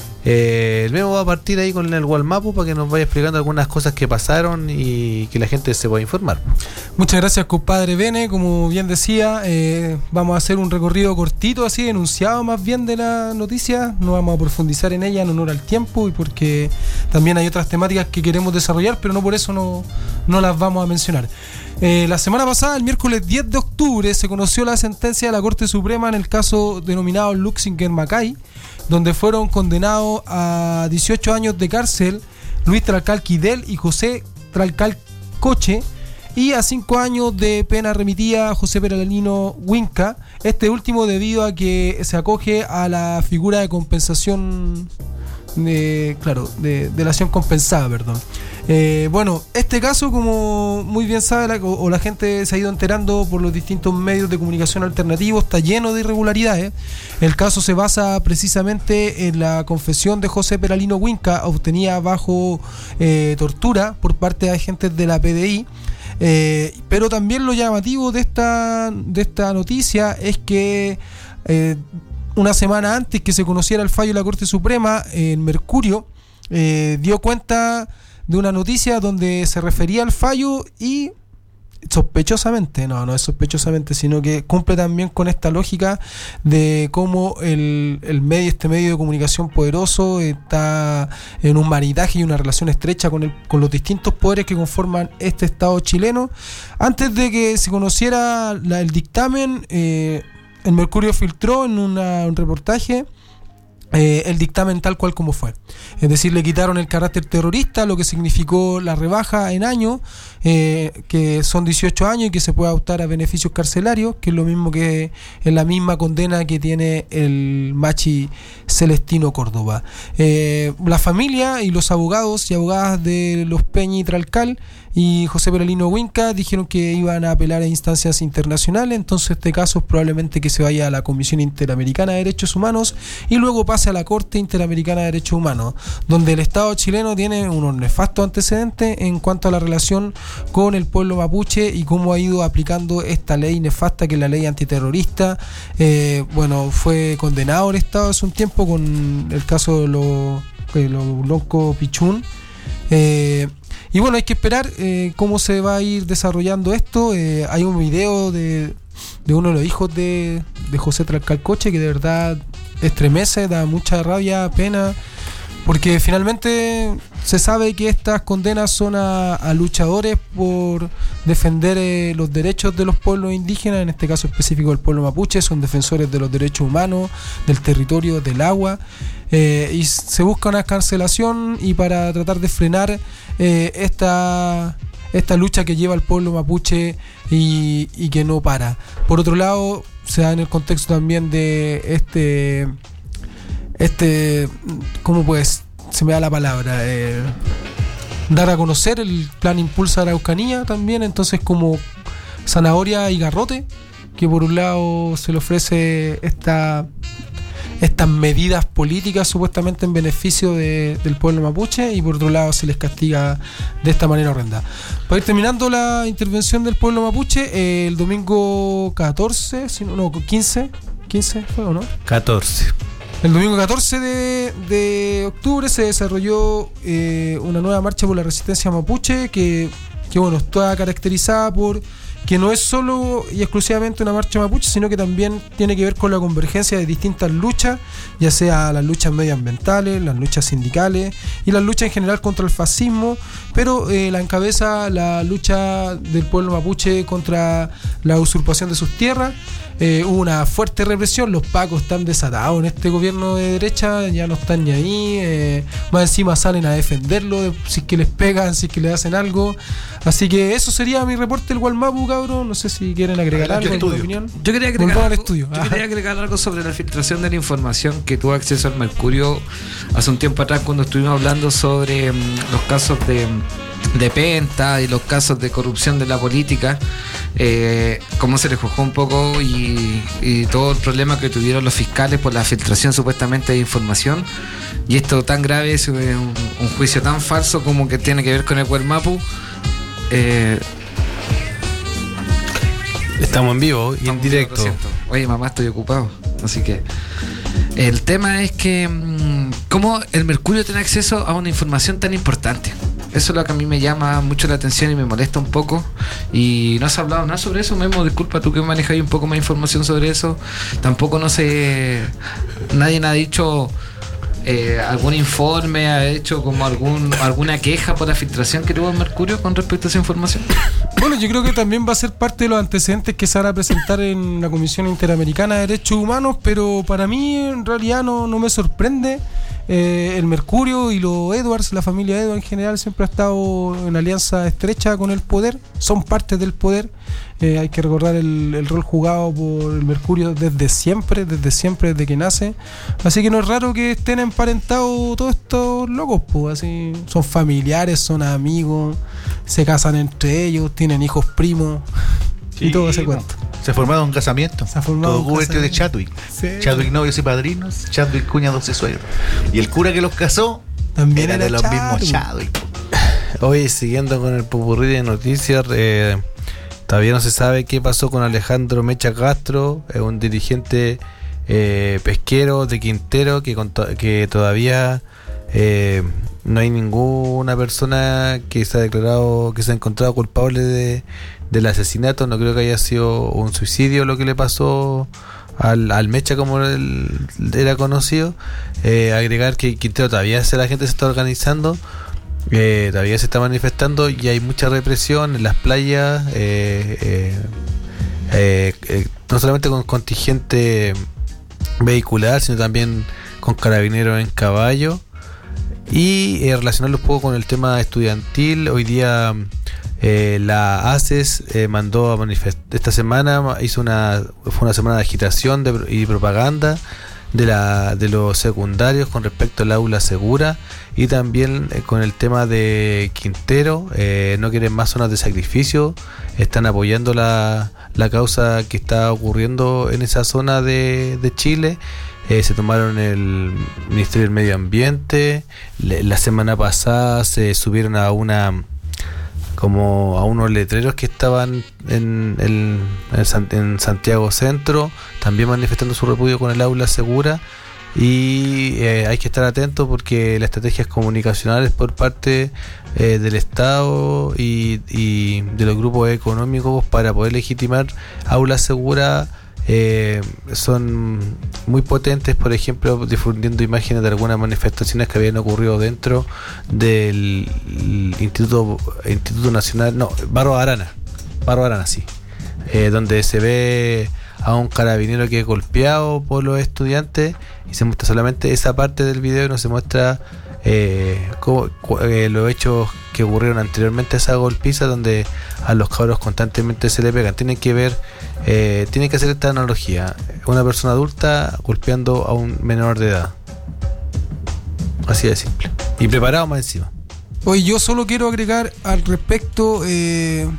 Eh, el Memo va a partir ahí con el Walmapu para que nos vaya explicando algunas cosas que pasaron y que la gente se pueda informar. Muchas gracias, compadre Bene. Como bien decía, eh, vamos a hacer un recorrido cortito, así enunciado más bien de la noticia. No vamos a profundizar en ella en honor al tiempo y porque también hay otras temáticas que queremos desarrollar, pero no por eso no, no las vamos a mencionar. Eh, la semana pasada, el miércoles diez de octubre, se conoció la sentencia de la Corte Suprema en el caso denominado Luxinger-Macay, donde fueron condenados a dieciocho años de cárcel Luis Tralcal Quidel y José Tralcal Coche, y a cinco años de pena remitida a José Peralino Huinca, este último debido a que se acoge a la figura de compensación, de, claro, de delación compensada, perdón. Eh, bueno, este caso, como muy bien sabe la, o, o la gente se ha ido enterando por los distintos medios de comunicación alternativos, está lleno de irregularidades. El caso se basa precisamente en la confesión de José Peralino Huinca, obtenida bajo eh, tortura por parte de agentes de la P D I. Eh, pero también lo llamativo de esta, de esta noticia es que eh, una semana antes que se conociera el fallo de la Corte Suprema, en Mercurio eh, dio cuenta de una noticia donde se refería al fallo y sospechosamente, no, no es sospechosamente, sino que cumple también con esta lógica de cómo el, el medio, este medio de comunicación poderoso está en un maridaje y una relación estrecha con, el, con los distintos poderes que conforman este Estado chileno. Antes de que se conociera la, el dictamen, eh, el Mercurio filtró en una, un reportaje Eh, el dictamen tal cual como fue, es decir, le quitaron el carácter terrorista, lo que significó la rebaja en años, eh, que son dieciocho años y que se puede optar a beneficios carcelarios, que es lo mismo que en la misma condena que tiene el machi Celestino Córdoba. Eh, la familia y los abogados y abogadas de los Peña y Tralcal y José Peralino Huinca dijeron que iban a apelar a instancias internacionales, entonces este caso es probablemente que se vaya a la Comisión Interamericana de Derechos Humanos y luego pase hacia la Corte Interamericana de Derechos Humanos, donde el Estado chileno tiene unos nefastos antecedentes en cuanto a la relación con el pueblo mapuche y cómo ha ido aplicando esta ley nefasta, que es la ley antiterrorista. Eh, bueno, fue condenado el Estado hace un tiempo con el caso de los eh, lo Lonco Pichún. Eh, y bueno, hay que esperar eh, cómo se va a ir desarrollando esto. Eh, hay un video de, de uno de los hijos de, de José Tralcalcoche que de verdad estremece, da mucha rabia, pena, porque finalmente se sabe que estas condenas son a, a luchadores por defender eh, los derechos de los pueblos indígenas, en este caso específico del pueblo mapuche. Son defensores de los derechos humanos, del territorio, del agua, eh, y se busca una cancelación y para tratar de frenar eh, esta, esta lucha que lleva el pueblo mapuche y, y que no para. Por otro lado, se da en el contexto también de este... Este, ¿cómo pues? Se me da la palabra. Eh, dar a conocer el plan Impulsa Araucanía también, entonces como zanahoria y garrote, que por un lado se le ofrece esta estas medidas políticas supuestamente en beneficio de, del pueblo mapuche, y por otro lado se les castiga de esta manera horrenda. Para ir terminando la intervención del pueblo mapuche, eh, el domingo catorce, si no, no, quince, quince fue o no? catorce. El domingo catorce de, de octubre se desarrolló eh, una nueva marcha por la resistencia mapuche que, que bueno, está caracterizada por que no es solo y exclusivamente una marcha mapuche, sino que también tiene que ver con la convergencia de distintas luchas, ya sea las luchas medioambientales, las luchas sindicales y las luchas en general contra el fascismo, pero eh, la encabeza la lucha del pueblo mapuche contra la usurpación de sus tierras. Eh, hubo una fuerte represión, los pacos están desatados en este gobierno de derecha, ya no están ni ahí, eh, más encima salen a defenderlo, de, si es que les pegan, si es que le hacen algo. Así que eso sería mi reporte del Gualmapu, cabrón. No sé si quieren agregar algo, alguna opinión. Yo quería agregar al algo, estudio. Yo quería agregar algo sobre la filtración de la información que tuvo acceso al Mercurio hace un tiempo atrás, cuando estuvimos hablando sobre um, los casos de de Penta y los casos de corrupción de la política, eh, cómo se les juzgó un poco y, y todo el problema que tuvieron los fiscales por la filtración supuestamente de información. Y esto tan grave, es un, un juicio tan falso como que tiene que ver con el Gualmapu. Eh, Estamos en vivo y en directo. Oye, mamá, estoy ocupado. Así que el tema es que cómo el Mercurio tiene acceso a una información tan importante. Eso es lo que a mí me llama mucho la atención y me molesta un poco. Y no has hablado nada sobre eso, Memo. Disculpa, tú que manejas un poco más información sobre eso. Tampoco no sé. Nadie ha dicho eh, algún informe, ha hecho como algún alguna queja por la filtración que tuvo el Mercurio con respecto a esa información. Bueno, yo creo que también va a ser parte de los antecedentes que se van a presentar en la Comisión Interamericana de Derechos Humanos, pero para mí en realidad no, no me sorprende. Eh, el Mercurio y los Edwards, la familia Edwards en general, siempre ha estado en alianza estrecha con el poder, son parte del poder. Eh, hay que recordar el, el rol jugado por el Mercurio desde siempre, desde siempre, desde que nace. Así que no es raro que estén emparentados todos estos locos, pues, así son familiares, son amigos, se casan entre ellos, tienen hijos primos, sí, y todo ese cuento. Se formaron un casamiento. Se ha formado todo cubierto de Chadwick. Sí. Chadwick novios y padrinos, Chadwick cuñados y suegros. Y el cura que los casó también era, era de los Chadwick. mismos Chadwick. Hoy, siguiendo con el popurrí de noticias, eh, todavía no se sabe qué pasó con Alejandro Mecha Castro, eh, un dirigente eh, pesquero de Quintero que, que todavía eh, no hay ninguna persona que se ha declarado, que se ha encontrado culpable de del asesinato. No creo que haya sido un suicidio lo que le pasó al, al Mecha, como él era conocido. Eh, agregar que Quintero todavía la gente se está organizando, eh, todavía se está manifestando y hay mucha represión en las playas, eh, eh, eh, eh, no solamente con contingente vehicular, sino también con carabineros en caballo. Y eh, relacionarlo un poco con el tema estudiantil, hoy día Eh, la A C E S eh, mandó a manifestar esta semana, hizo una fue una semana de agitación de, y propaganda de la de los secundarios con respecto al aula segura, y también eh, con el tema de Quintero. Eh, no quieren más zonas de sacrificio, están apoyando la, la causa que está ocurriendo en esa zona de, de Chile. eh, se tomaron el Ministerio del Medio Ambiente. Le, la semana pasada se subieron a una como a unos letreros que estaban en, el, en, San, en Santiago Centro, también manifestando su repudio con el aula segura. Y eh, hay que estar atentos porque las estrategias comunicacionales por parte eh, del Estado y, y de los grupos económicos para poder legitimar aula segura eh, son muy potentes. Por ejemplo, difundiendo imágenes de algunas manifestaciones que habían ocurrido dentro del Instituto Instituto Nacional, no, Barro Arana, Barro Arana, sí, eh, donde se ve a un carabinero que es golpeado por los estudiantes y se muestra solamente esa parte del video y no se muestra eh, cómo, eh, los hechos que ocurrieron anteriormente a esa golpiza, donde a los cabros constantemente se le pegan. Tienen que ver, eh, tienen que hacer esta analogía: una persona adulta golpeando a un menor de edad, así de simple, y preparado más encima. Hoy yo solo quiero agregar al respecto eh,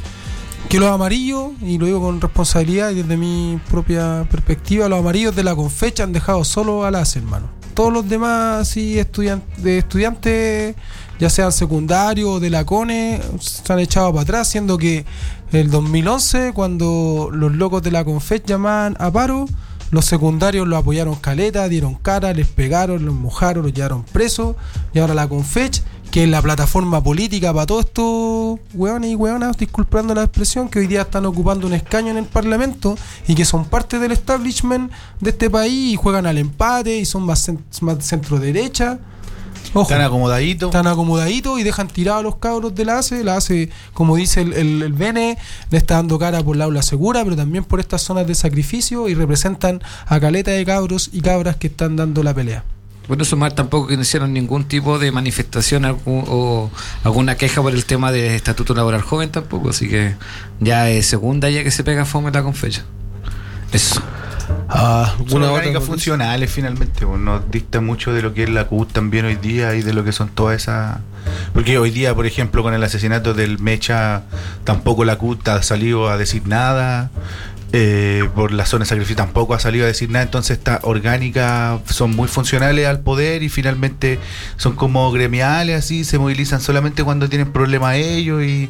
que los amarillos, y lo digo con responsabilidad y desde mi propia perspectiva, los amarillos de la Confecha han dejado solo a las hermanos. Todos los demás sí, estudiantes, de estudiantes, ya sean secundarios o de la CONE, se han echado para atrás, siendo que el dos mil once, cuando los locos de la Confech llamaban a paro, los secundarios los apoyaron caleta, dieron cara, les pegaron, los mojaron, los llevaron presos, y ahora la Confech, que es la plataforma política para todos estos hueones y hueonas, disculpando la expresión, que hoy día están ocupando un escaño en el Parlamento y que son parte del establishment de este país y juegan al empate y son más, cent- más centro derecha. Ojo, están acomodaditos. Están acomodaditos y dejan tirados a los cabros de la A C E. La A C E, como dice el, el, el Bene, le está dando cara por la aula segura, pero también por estas zonas de sacrificio, y representan a caleta de cabros y cabras que están dando la pelea. Bueno, sumar tampoco que no hicieron ningún tipo de manifestación algún, o alguna queja por el tema del Estatuto Laboral Joven tampoco, así que ya es segunda ya que se pega fome la Confecha. Eso. Ah, son orgánicas funcionales finalmente, pues, nos dicta mucho de lo que es la C U T también hoy día y de lo que son todas esas. Porque hoy día, por ejemplo, con el asesinato del Mecha, tampoco la C U T ha salido a decir nada. Eh, por la zona de sacrificio tampoco ha salido a decir nada. Entonces estas orgánicas son muy funcionales al poder y finalmente son como gremiales, así se movilizan solamente cuando tienen problemas ellos y,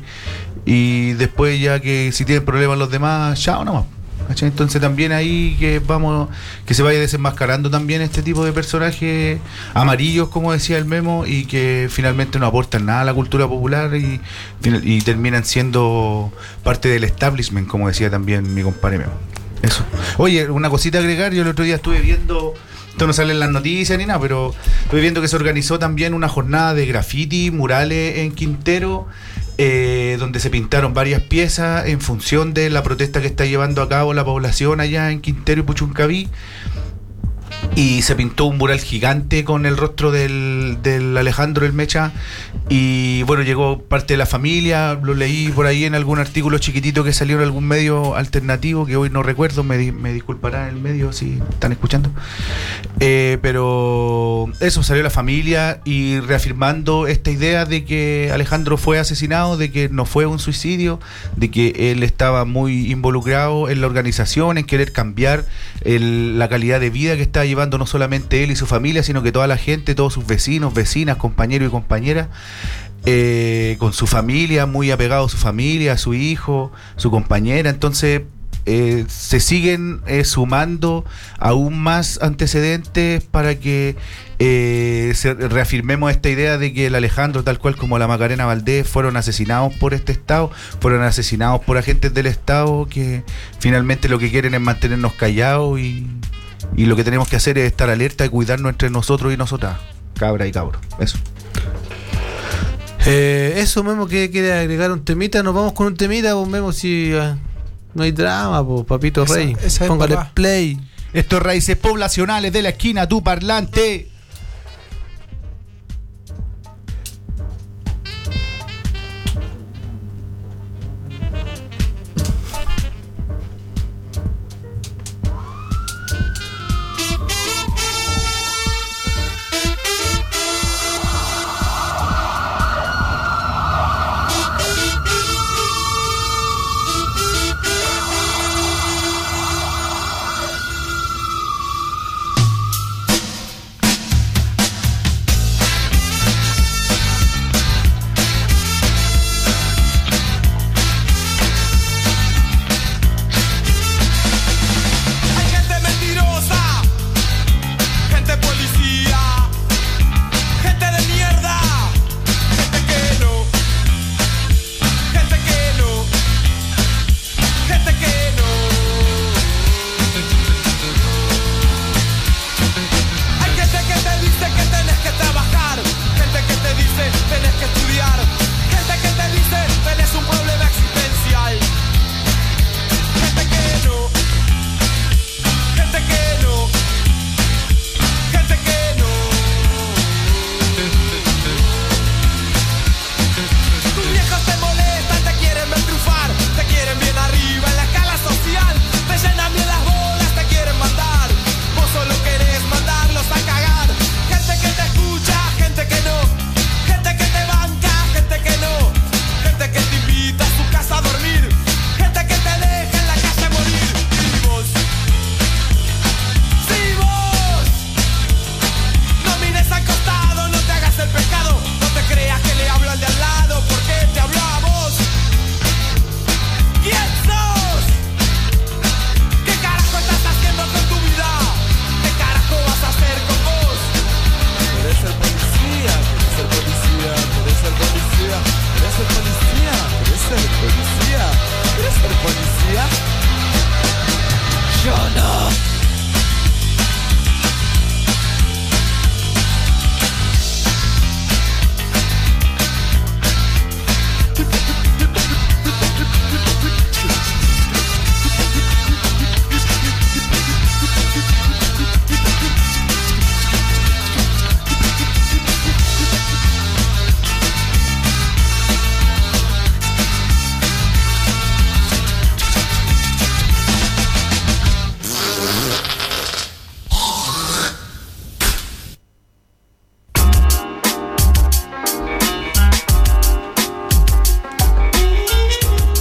y después ya que si tienen problemas los demás, chao nomás. Entonces también ahí que vamos, que se vaya desenmascarando también este tipo de personajes amarillos, como decía el Memo, y que finalmente no aportan nada a la cultura popular y, y terminan siendo parte del establishment, como decía también mi compadre Memo. Eso. Oye, una cosita a agregar, yo el otro día estuve viendo, esto no sale en las noticias ni nada, pero estuve viendo que se organizó también una jornada de graffiti, murales en Quintero, Eh, donde se pintaron varias piezas en función de la protesta que está llevando a cabo la población allá en Quintero y Puchuncaví, y se pintó un mural gigante con el rostro del, del Alejandro el Mecha, y bueno, llegó parte de la familia, lo leí por ahí en algún artículo chiquitito que salió en algún medio alternativo que hoy no recuerdo, me, me disculparán el medio si están escuchando, eh, pero eso, salió la familia y reafirmando esta idea de que Alejandro fue asesinado, de que no fue un suicidio, de que él estaba muy involucrado en la organización, en querer cambiar el, la calidad de vida que está llevando no solamente él y su familia, sino que toda la gente, todos sus vecinos, vecinas, compañeros y compañeras, eh, con su familia, muy apegado a su familia, a su hijo, su compañera. Entonces eh, se siguen eh, sumando aún más antecedentes para que eh, se, reafirmemos esta idea de que el Alejandro, tal cual como la Macarena Valdés, fueron asesinados por este Estado, fueron asesinados por agentes del Estado que finalmente lo que quieren es mantenernos callados, y Y lo que tenemos que hacer es estar alerta y cuidarnos entre nosotros y nosotras, cabra y cabro. Eso. Eh, eso mismo, que quiere agregar un temita. Nos vamos con un temita, pues vemos si uh, no hay drama, pues papito esa, rey. Esa póngale papá. Play. Estos raíces poblacionales de la esquina, tu parlante.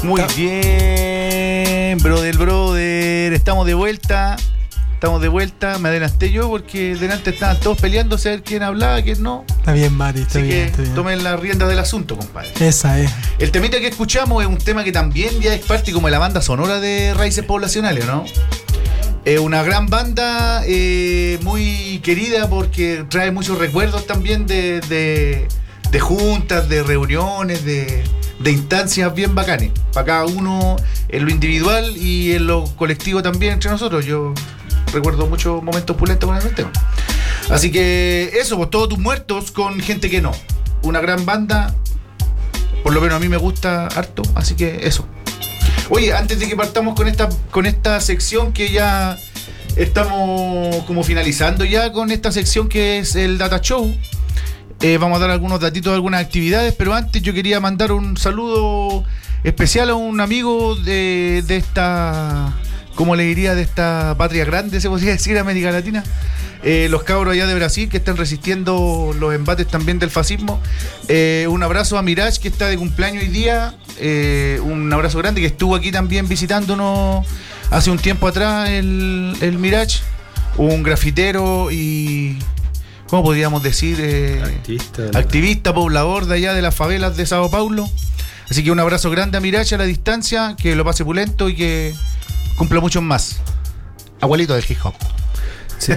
Muy bien, brother, brother. Estamos de vuelta. Estamos de vuelta. Me adelanté yo porque delante estaban todos peleándose a ver quién hablaba, quién no. Está bien, Mati, está Así bien, que está bien. tomen la rienda del asunto, compadre. Esa es. El temita que escuchamos es un tema que también ya es parte como de la banda sonora de Raíces Poblacionales, ¿no? Es una gran banda, eh, muy querida porque trae muchos recuerdos también de, de, de juntas, de reuniones, de, de instancias bien bacanes. Para cada uno en lo individual y en lo colectivo también entre nosotros. Yo recuerdo muchos momentos pulentos con ese tema. Así que eso, pues todos tus muertos con gente que no. Una gran banda, por lo menos a mí me gusta harto, así que eso. Oye, antes de que partamos con esta, con esta sección que ya estamos como finalizando ya con esta sección que es el Data Show, eh, vamos a dar algunos datitos de algunas actividades, pero antes yo quería mandar un saludo especial a un amigo de, de esta, ¿cómo le diría? De esta patria grande, se podría decir, América Latina. Eh, los cabros allá de Brasil que están resistiendo los embates también del fascismo. Eh, un abrazo a Mirage que está de cumpleaños hoy día. Eh, un abrazo grande que estuvo aquí también visitándonos hace un tiempo atrás el, el Mirage. Un grafitero y... ¿cómo podríamos decir? Eh, Activista. Activista, poblador de allá de las favelas de Sao Paulo. Así que un abrazo grande a Mirage a la distancia. Que lo pase pulento y que cumpla muchos más. Abuelito del hip hop. Sí.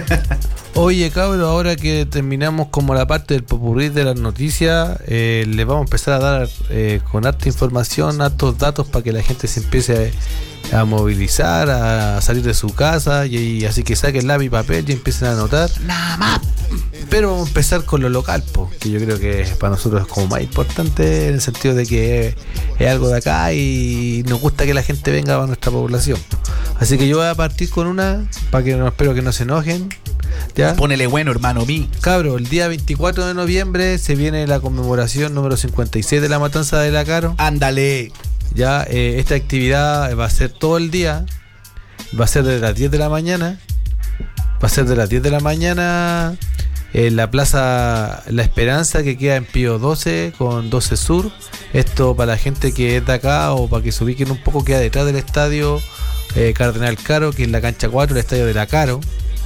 Oye, cabros, ahora que terminamos como la parte del popurrí de las noticias, eh, les vamos a empezar a dar eh, con harta información, hartos datos para que la gente se empiece a, a movilizar, a salir de su casa y, y así que saquen lápiz y papel y empiecen a anotar. Nada más. Pero vamos a empezar con lo local, po, que yo creo que para nosotros es como más importante en el sentido de que es, es algo de acá y nos gusta que la gente venga a nuestra población. Así que yo voy a partir con una, para que no, espero que no se enojen. ¿Ya? Ponele bueno, hermano mí. Cabro, el día veinticuatro de noviembre se viene la conmemoración número cincuenta y seis de la matanza de la Caro. Ándale. Ya, eh, esta actividad va a ser todo el día. Va a ser de las diez de la mañana. Va a ser de las diez de la mañana en la Plaza La Esperanza, que queda en Pío doce con doce Sur. Esto para la gente que es de acá o para que se ubiquen un poco, queda detrás del estadio eh, Cardenal Caro, que es la cancha cuatro, el estadio de la Caro.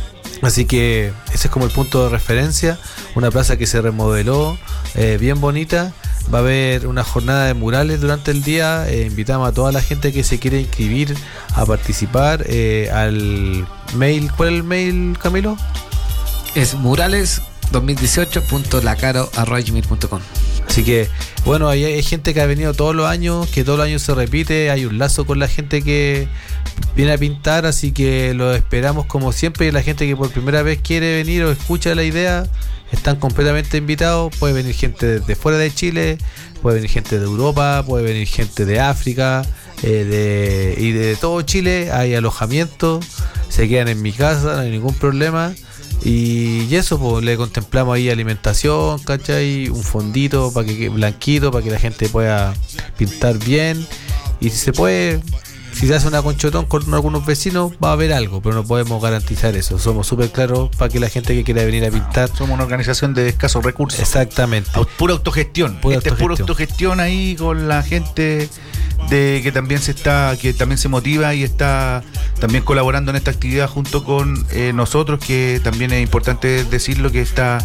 Así que ese es como el punto de referencia. Una plaza que se remodeló, eh, bien bonita. Va a haber una jornada de murales durante el día. Eh, invitamos a toda la gente que se quiere inscribir a participar eh, al mail. ¿Cuál es el mail, Camilo? Es murales dos mil dieciocho punto lacaro arroba gmail punto com. Así que, bueno, hay, hay gente que ha venido todos los años, que todos los años se repite. Hay un lazo con la gente que viene a pintar, así que lo esperamos como siempre. Y la gente que por primera vez quiere venir o escucha la idea, están completamente invitados. Puede venir gente desde fuera de Chile, puede venir gente de Europa, puede venir gente de África, eh, de, y de todo Chile. Hay alojamiento, se quedan en mi casa, no hay ningún problema. Y, y eso, pues le contemplamos ahí alimentación, ¿cachai? Un fondito para que blanquito, para que la gente pueda pintar bien. Y si se puede, si se hace una conchotón con algunos vecinos, va a haber algo, pero no podemos garantizar eso. Somos súper claros para que la gente que quiera venir a pintar. Somos una organización de escasos recursos. Exactamente. Au- pura autogestión. Pura este autogestión. es pura autogestión ahí con la gente de que también se está, que también se motiva y está también colaborando en esta actividad junto con eh, nosotros, que también es importante decirlo, que está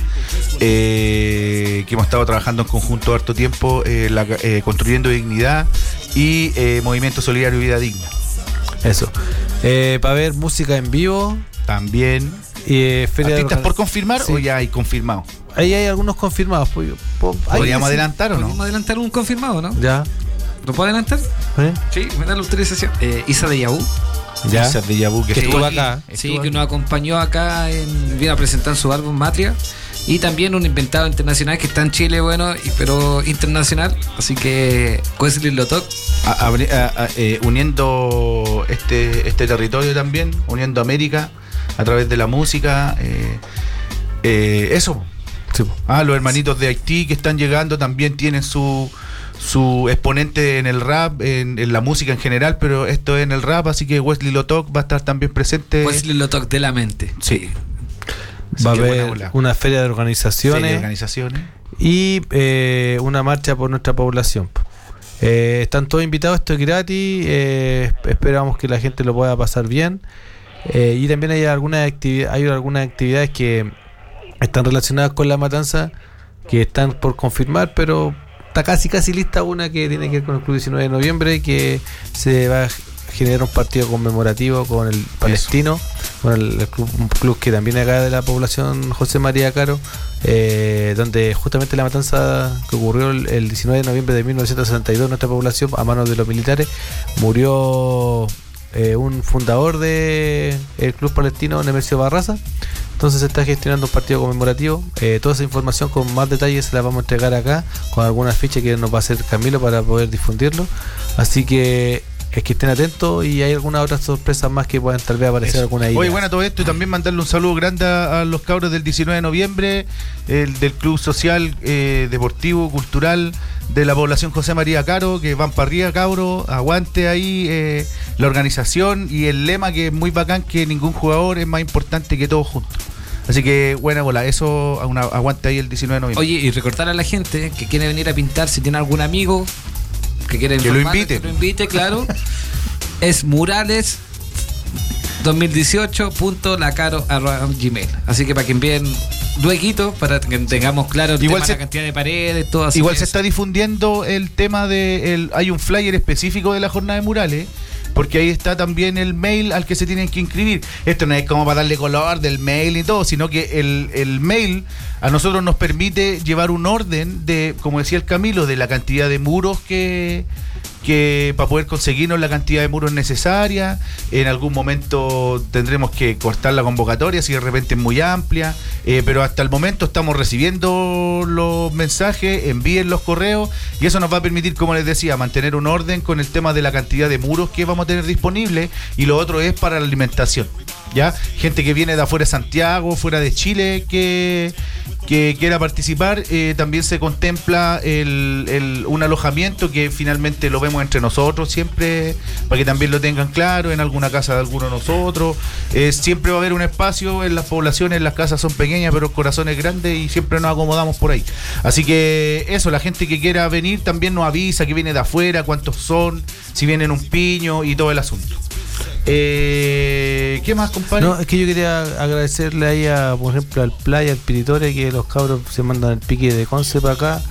eh, que hemos estado trabajando en conjunto harto tiempo, eh, la, eh, construyendo dignidad y eh, Movimiento Solidario Vida Digna. Eso. Eh, para ver música en vivo. También. Eh, feria de ¿Artistas organ- por confirmar Sí. o ya hay confirmado? Ahí hay algunos confirmados. Pues, pues, ahí ¿Podríamos sí. adelantar o no? ¿Podemos adelantar un confirmado, no? Ya. ¿Lo puedo adelantar? ¿Eh? Sí, me da la autorización. Eh, Isa de Yahoo. Ya. Esa de Yabu, que Que estuvo estuvo aquí. acá. Sí, Estuvo que aquí. nos acompañó acá, en, vino a presentar su álbum Matria. Y también un inventado internacional que está en Chile, bueno, y, pero internacional. Así que Wesley Lotok. A- abre- a- a- eh, uniendo este, este territorio también, uniendo América a través de la música. eh, eh, eso. Sí, po. Ah, los hermanitos de Haití que están llegando también tienen su su exponente en el rap, en, en la música en general, pero esto es en el rap, así que Wesley Lotok va a estar también presente. Wesley Lotok de la mente. Sí. Así Va a que buena haber bola. una feria de organizaciones. Feria de organizaciones. Y eh, una marcha por nuestra población. Eh, están todos invitados, esto es gratis, eh, esperamos que la gente lo pueda pasar bien. Eh, y también hay algunas actividades, hay algunas actividades que están relacionadas con la matanza que están por confirmar, pero está casi casi lista una que tiene que ver con el club diecinueve de noviembre, que se va a generar un partido conmemorativo con el Palestino, con el, el club, un club que también es acá de la población José María Caro, eh, donde justamente la matanza que ocurrió el, el diecinueve de noviembre de mil novecientos sesenta y dos en nuestra población a manos de los militares, murió eh, un fundador de el club palestino, Nemesio Barraza. Entonces se está gestionando un partido conmemorativo. Eh, toda esa información con más detalles se la vamos a entregar acá, con algunas fichas que nos va a hacer Camilo para poder difundirlo. Así que es que estén atentos, y hay algunas otras sorpresas más que puedan tal vez aparecer. Eso. Alguna idea. Oye, bueno, todo esto, y también mandarle un saludo grande a, a los cabros del diecinueve de noviembre, el del Club Social, eh, Deportivo, Cultural de la población José María Caro, que van para arriba, cabros, aguante ahí eh, la organización y el lema, que es muy bacán, que ningún jugador es más importante que todos juntos. Así que buena bola, eso, una, aguante ahí el diecinueve de noviembre. Oye, y recordar a la gente que quiere venir a pintar, si tiene algún amigo que quiere que lo invite, que lo invite, claro. Es murales dos mil dieciocho punto lacaro arroba gmail. Así que para que envíen lueguito, para que tengamos claro el igual tema, se, la cantidad de paredes, todo así. Igual se está difundiendo el tema de el, hay un flyer específico de la jornada de murales, porque ahí está también el mail al que se tienen que inscribir. Esto no es como para darle color del mail y todo, sino que el, el mail a nosotros nos permite llevar un orden de, como decía el Camilo, de la cantidad de muros que que para poder conseguirnos la cantidad de muros necesaria. En algún momento tendremos que cortar la convocatoria si de repente es muy amplia, eh, pero hasta el momento estamos recibiendo los mensajes, envíen los correos, y eso nos va a permitir, como les decía, mantener un orden con el tema de la cantidad de muros que vamos a tener disponibles. Y lo otro es para la alimentación, ya gente que viene de afuera de Santiago, fuera de Chile, que que quiera participar, eh, también se contempla el, el, un alojamiento que finalmente lo vemos entre nosotros siempre, para que también lo tengan claro, en alguna casa de alguno de nosotros. Eh, siempre va a haber un espacio en las poblaciones, las casas son pequeñas pero el corazón es grande, y siempre nos acomodamos por ahí. Así que eso, la gente que quiera venir también nos avisa que viene de afuera, cuántos son, si vienen un piño y todo el asunto. Eh, ¿Qué más, compadre? No, es que yo quería agradecerle ahí a, por ejemplo, al Playa, al Piritore, que los cabros se mandan el pique de Conce para acá,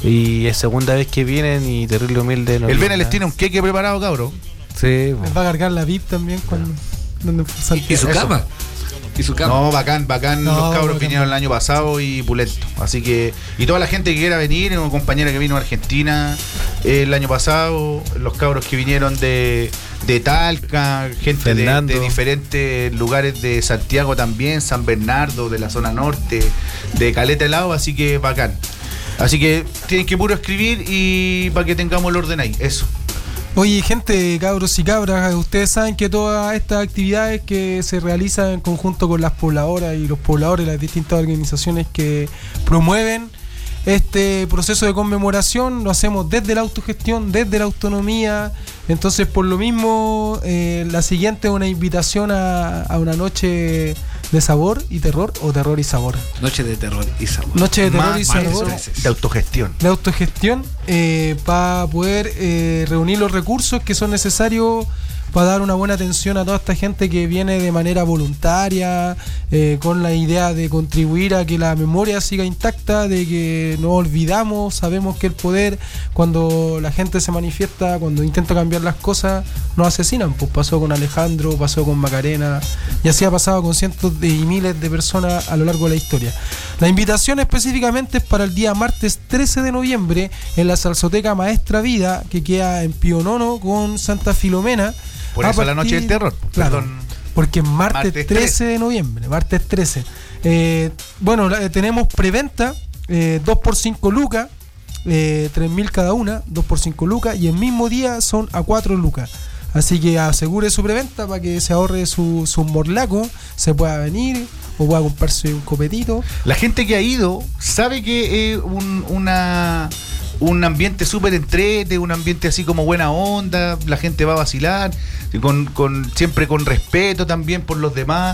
y es segunda vez que vienen, y terrible humilde. No, el Bene les tiene un queque preparado, cabro. Sí, les va a cargar la V I P también cuando, cuando y, y su cama. Y su cama. No, bacán, bacán. No, los cabros bacán. Vinieron el año pasado y pulento. Así que, y toda la gente que quiera venir, una compañera que vino a Argentina eh, el año pasado, los cabros que vinieron de, de Talca, gente de, de diferentes lugares de Santiago también, San Bernardo, de la zona norte, de Caleta Helado, así que bacán. Así que tienen que puro escribir y para que tengamos el orden ahí, eso. Oye, gente, cabros y cabras, ustedes saben que todas estas actividades que se realizan en conjunto con las pobladoras y los pobladores, las distintas organizaciones que promueven este proceso de conmemoración, lo hacemos desde la autogestión, desde la autonomía. Entonces, por lo mismo, eh, la siguiente es una invitación a, a una noche de sabor y terror, o terror y sabor. Noche de terror y sabor. Noche de terror más, y sabor. De autogestión. De autogestión, eh, para poder eh, reunir los recursos que son necesarios para dar una buena atención a toda esta gente que viene de manera voluntaria, eh, con la idea de contribuir a que la memoria siga intacta, de que no olvidamos, sabemos que el poder, cuando la gente se manifiesta, cuando intenta cambiar las cosas, nos asesinan. Pues pasó con Alejandro, pasó con Macarena, y así ha pasado con cientos de, y miles de personas a lo largo de la historia. La invitación específicamente es para el día martes trece de noviembre en la Salsoteca Maestra Vida, que queda en Pío Nono con Santa Filomena. Por eso partir, la noche del terror. Claro, perdón. Porque es martes, martes trece de noviembre, martes trece. Eh, bueno, eh, tenemos preventa, eh, dos por cinco lucas, eh, tres mil cada una, dos por cinco lucas, y el mismo día son a cuatro lucas. Así que asegure su preventa para que se ahorre su, su morlaco, se pueda venir o pueda comprarse un copetito. La gente que ha ido sabe que es un, una... un ambiente súper entrete, un ambiente así como buena onda, la gente va a vacilar, con, con, siempre con respeto también por los demás.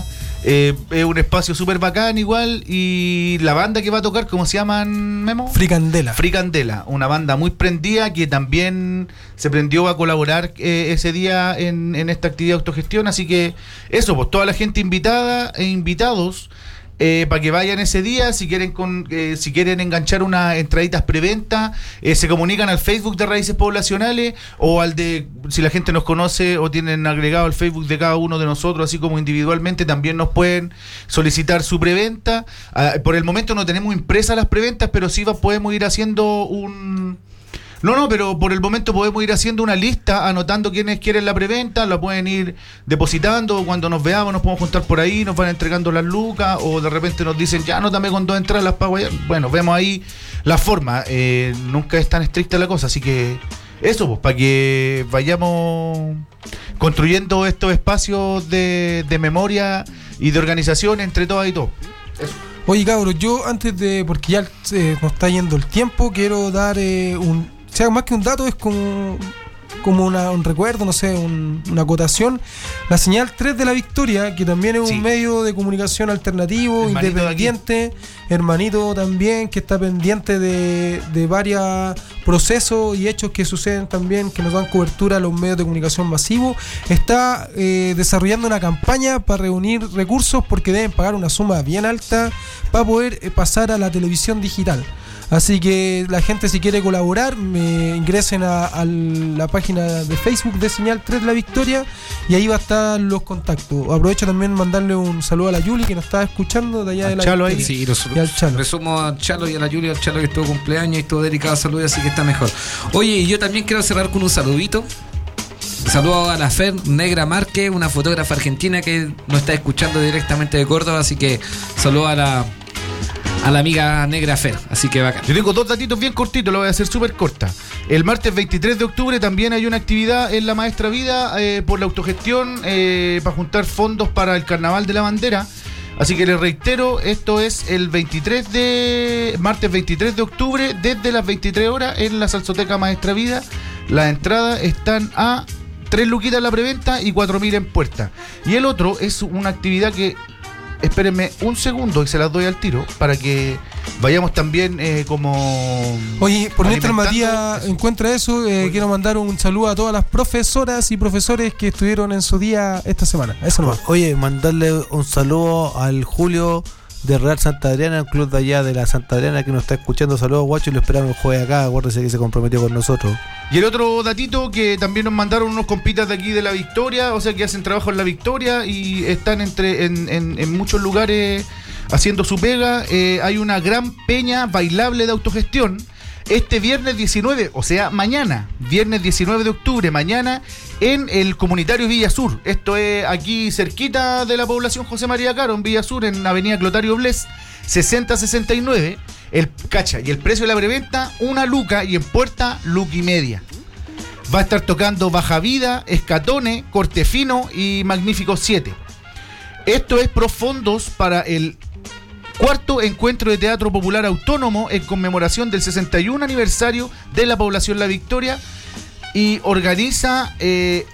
Eh, es un espacio súper bacán igual. Y la banda que va a tocar, ¿cómo se llaman, Memo? Fricandela. Fricandela, una banda muy prendida que también se prendió a colaborar eh, ese día en, en esta actividad de autogestión. Así que eso, pues toda la gente invitada e invitados Eh, para que vayan ese día. Si quieren con, eh, si quieren enganchar unas entraditas preventa, eh, se comunican al Facebook de Raíces Poblacionales o al de, si la gente nos conoce o tienen agregado el Facebook de cada uno de nosotros, así como individualmente, también nos pueden solicitar su preventa. Ah, por el momento no tenemos impresas las preventas, pero sí va, podemos ir haciendo un... No, no, pero por el momento podemos ir haciendo una lista, anotando quienes quieren la preventa, la pueden ir depositando, cuando nos veamos nos podemos juntar por ahí, nos van entregando las lucas, o de repente nos dicen, ya anótame con dos entradas, las pago allá. Bueno, vemos ahí la forma, eh, nunca es tan estricta la cosa, así que eso, pues, para que vayamos construyendo estos espacios de, de memoria y de organización entre todas y todos. Eso. Oye, cabros, yo antes de, porque ya eh, nos está yendo el tiempo, quiero dar eh, un... O sea, más que un dato, es como, como una, un recuerdo, no sé, un, una acotación. La señal tres de La Victoria, que también es sí. un medio de comunicación alternativo, hermanito independiente, hermanito también, que está pendiente de, de varios procesos y hechos que suceden también, que nos dan cobertura a los medios de comunicación masivos. Está eh, desarrollando una campaña para reunir recursos, porque deben pagar una suma bien alta para poder eh, pasar a la televisión digital. Así que la gente, si quiere colaborar, me ingresen a, a la página de Facebook de Señal tres de La Victoria y ahí va a estar los contactos. Aprovecho también mandarle un saludo a la Yuli, que nos estaba escuchando de allá de La Chalo Victoria. ahí. Sí, los, y al Chalo. Resumo a Chalo y a la Yuli, al Chalo que estuvo cumpleaños y estuvo dedicado a salud, así que está mejor. Oye, y yo también quiero cerrar con un saludito. Saludo a la Fer Negra Márquez, una fotógrafa argentina que nos está escuchando directamente de Córdoba, así que saludo a la... a la amiga Negra Fer, así que bacán. Yo tengo dos datitos bien cortitos, lo voy a hacer súper corta. El martes veintitrés de octubre también hay una actividad en La Maestra Vida eh, por la autogestión eh, para juntar fondos para el Carnaval de la Bandera. Así que les reitero, esto es el veintitrés de martes veintitrés de octubre desde las veintitrés horas en la Salsoteca Maestra Vida. Las entradas están a tres luquitas la preventa y cuatro mil en puerta. Y el otro es una actividad que... Espérenme un segundo y se las doy al tiro para que vayamos también eh, como... Oye, por mientras Matías encuentra eso, eh, quiero mandar un saludo a todas las profesoras y profesores que estuvieron en su día esta semana. Eso nomás. Oye, mandarle un saludo al Julio de Real Santa Adriana, el club de allá de la Santa Adriana que nos está escuchando. Saludos, guacho, y lo esperamos el jueves acá. Acuérdese que se comprometió con nosotros. Y el otro datito, que también nos mandaron unos compitas de aquí de La Victoria, o sea que hacen trabajo en La Victoria y están entre en, en, en muchos lugares haciendo su pega. Eh, hay una gran peña bailable de autogestión este viernes diecinueve, o sea mañana, viernes diecinueve de octubre, mañana en el comunitario Villa Sur. Esto es aquí cerquita de la población José María Caro, en Villa Sur, en Avenida Clotario Bles, sesenta sesenta y nueve. El cacha y el precio de la preventa, una luca, y en puerta, luca y media. Va a estar tocando Baja Vida, Escatone, Cortefino y Magnífico siete. Esto es pro fondos para el cuarto encuentro de teatro popular autónomo en conmemoración del sesenta y un aniversario de la población La Victoria, y organiza eh,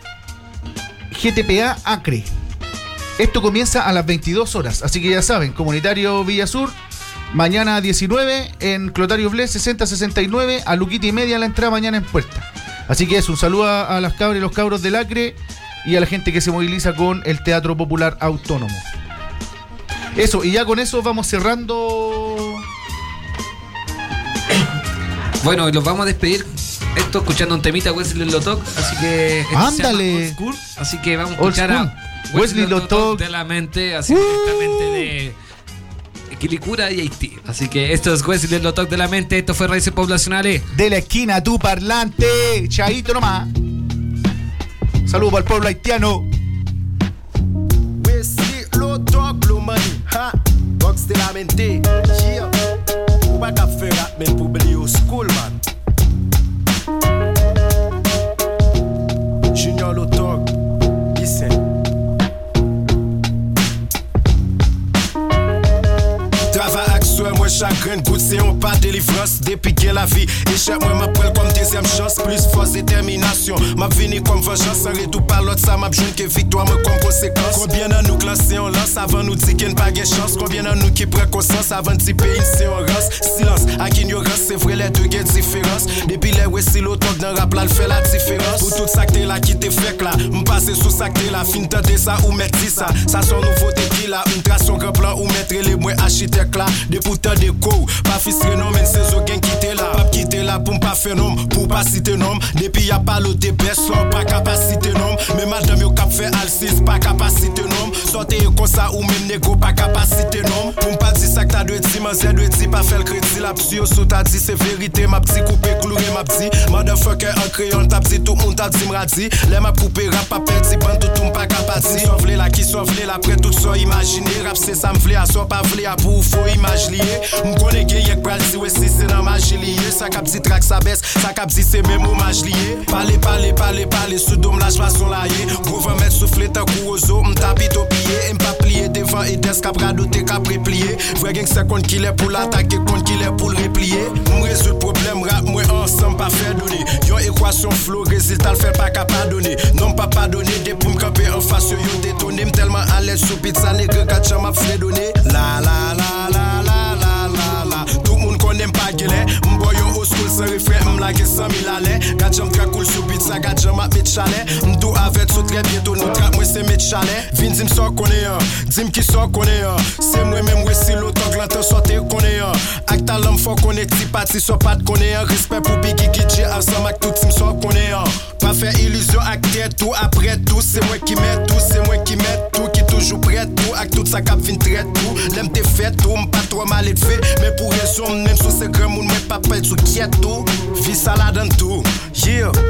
G T P A Acre. Esto comienza a las veintidós horas, así que ya saben, comunitario Villa Sur, mañana diecinueve en Clotario Bles, sesenta sesenta y nueve, a luquita y media la entrada mañana en puerta. Así que es un saludo a, a las cabras y los cabros del Acre y a la gente que se moviliza con el Teatro Popular Autónomo. Eso, y ya con eso vamos cerrando. Bueno, y los vamos a despedir. Esto escuchando un temita Wesley Lotok, así que ándale. School, así que vamos a escuchar a Wesley, Wesley Lotok de la mente, así uh. directamente de Quilicura y Haití. Así que esto es Wesley Lotok de la mente. Esto fue Raíces Poblacionales. De la esquina tu parlante, chaito nomás. Saludos para el pueblo haitiano. Wesley Lotok, Blue Money, ha, box de la mente, yeah. Pas qu'à faire la même pour oublier au school, man. Junior Lotok, listen. Travail actuel, moi chagrin, goût c'est on pas délivrance. Depuis que la vie échappe, moi m'appelle comme deuxième chance. plus force détermination. M'a vini comme vengeance, sans retour par l'autre, ça m'a besoin que victoire me comme conséquence. Combien de nous classés en lance avant nous dire qu'il n'y a pas de chance? Combien de nous qui prennent conscience avant de payer une séance? Silence, à ignorance, c'est vrai les deux gains différence. Depuis les ouais si l'autre dans rap là, le fait la différence. Pour tout ça que t'es là qui t'es fait là, m'passe sous ça que t'es là, fin tenter ça ou mettre ça. Ça son nouveauté qui là, une trace son grand plan ou mettre les moins architectes là. Des pourtant des coups, pas fils non mais c'est zo gain quitter là. Pas quitter là pour pas faire nom, pour pas citer nom. Depuis y'a pas l'autre des best, pas capacité nom. Mais madame yo cap fait alcis, pas capacité nom. Sortez comme ça ou même négo, pas capacité nom. Pour pas dire ça que t'as deux dit, mais c'est deux dit, pas faire le crédit. La psy au sous t'as dit c'est vérité, ma petit coupé cloué ma petit. Motherfucker en crayon, t'as dit tout monde t'a dit m'radi. Les m'a coupé rap pas perdu, bande tout tout pas capacité. Sauve là qui sauve là, après tout ça imaginer. Rap c'est ça m'vle à soit pas vle à pour faut imaginer. M'connais que y'a pral si ouais si c'est dans ma lié. Ça cap dit track ça baisse, ça cap dit c'est même hommage lié. Parler, parler, parler, parler, sous dôme la façon là yé. Gros va mettre souffler ta cou aux os, m'tapit au pied. M'pas plier devant et des cap radoter cap replier. Vrai gang c'est contre qui l'est pour l'attaquer, contre qui l'est pour le replier. M'résout le problème rap, moi ensemble pas faire donner. Yon équation flow, résultat le fait pas capable donner. Non pas pas donner, des pour m'camper en face, yon détonner. M'tellement à l'aise sous pizza, nègre quatre m'a fait donner. La la la la la la la la. Tout le monde connaît pas gueulé. M'boyo au school sans refrain, m'lague cent mille allées. Gade j'aime très cool sous pizza, gade j'aime à mettre chalet. M'dou avec sous très bientôt, nous trappe moi c'est mettre chalet. Vin dim so connaît un, dim qui so connaît un. C'est moi même ouais si l'autre glantin sorte connaît un. Ak talent faut connaître ti parti so pas connaît un. Respect pour Biggie Kidji ensemble avec tout team so connaît un. Pas faire illusion ak tête tout après tout, c'est moi qui mets tout, c'est moi qui mets tout, qui toujours prêt tout, ak tout ça cap vin traite tout. L'aime t'es fait tout, m'pas trop mal et fait, mais pour raison même sous ce grand monde, mais pas peur tout quiet tout. Vie salade en tout, yeah.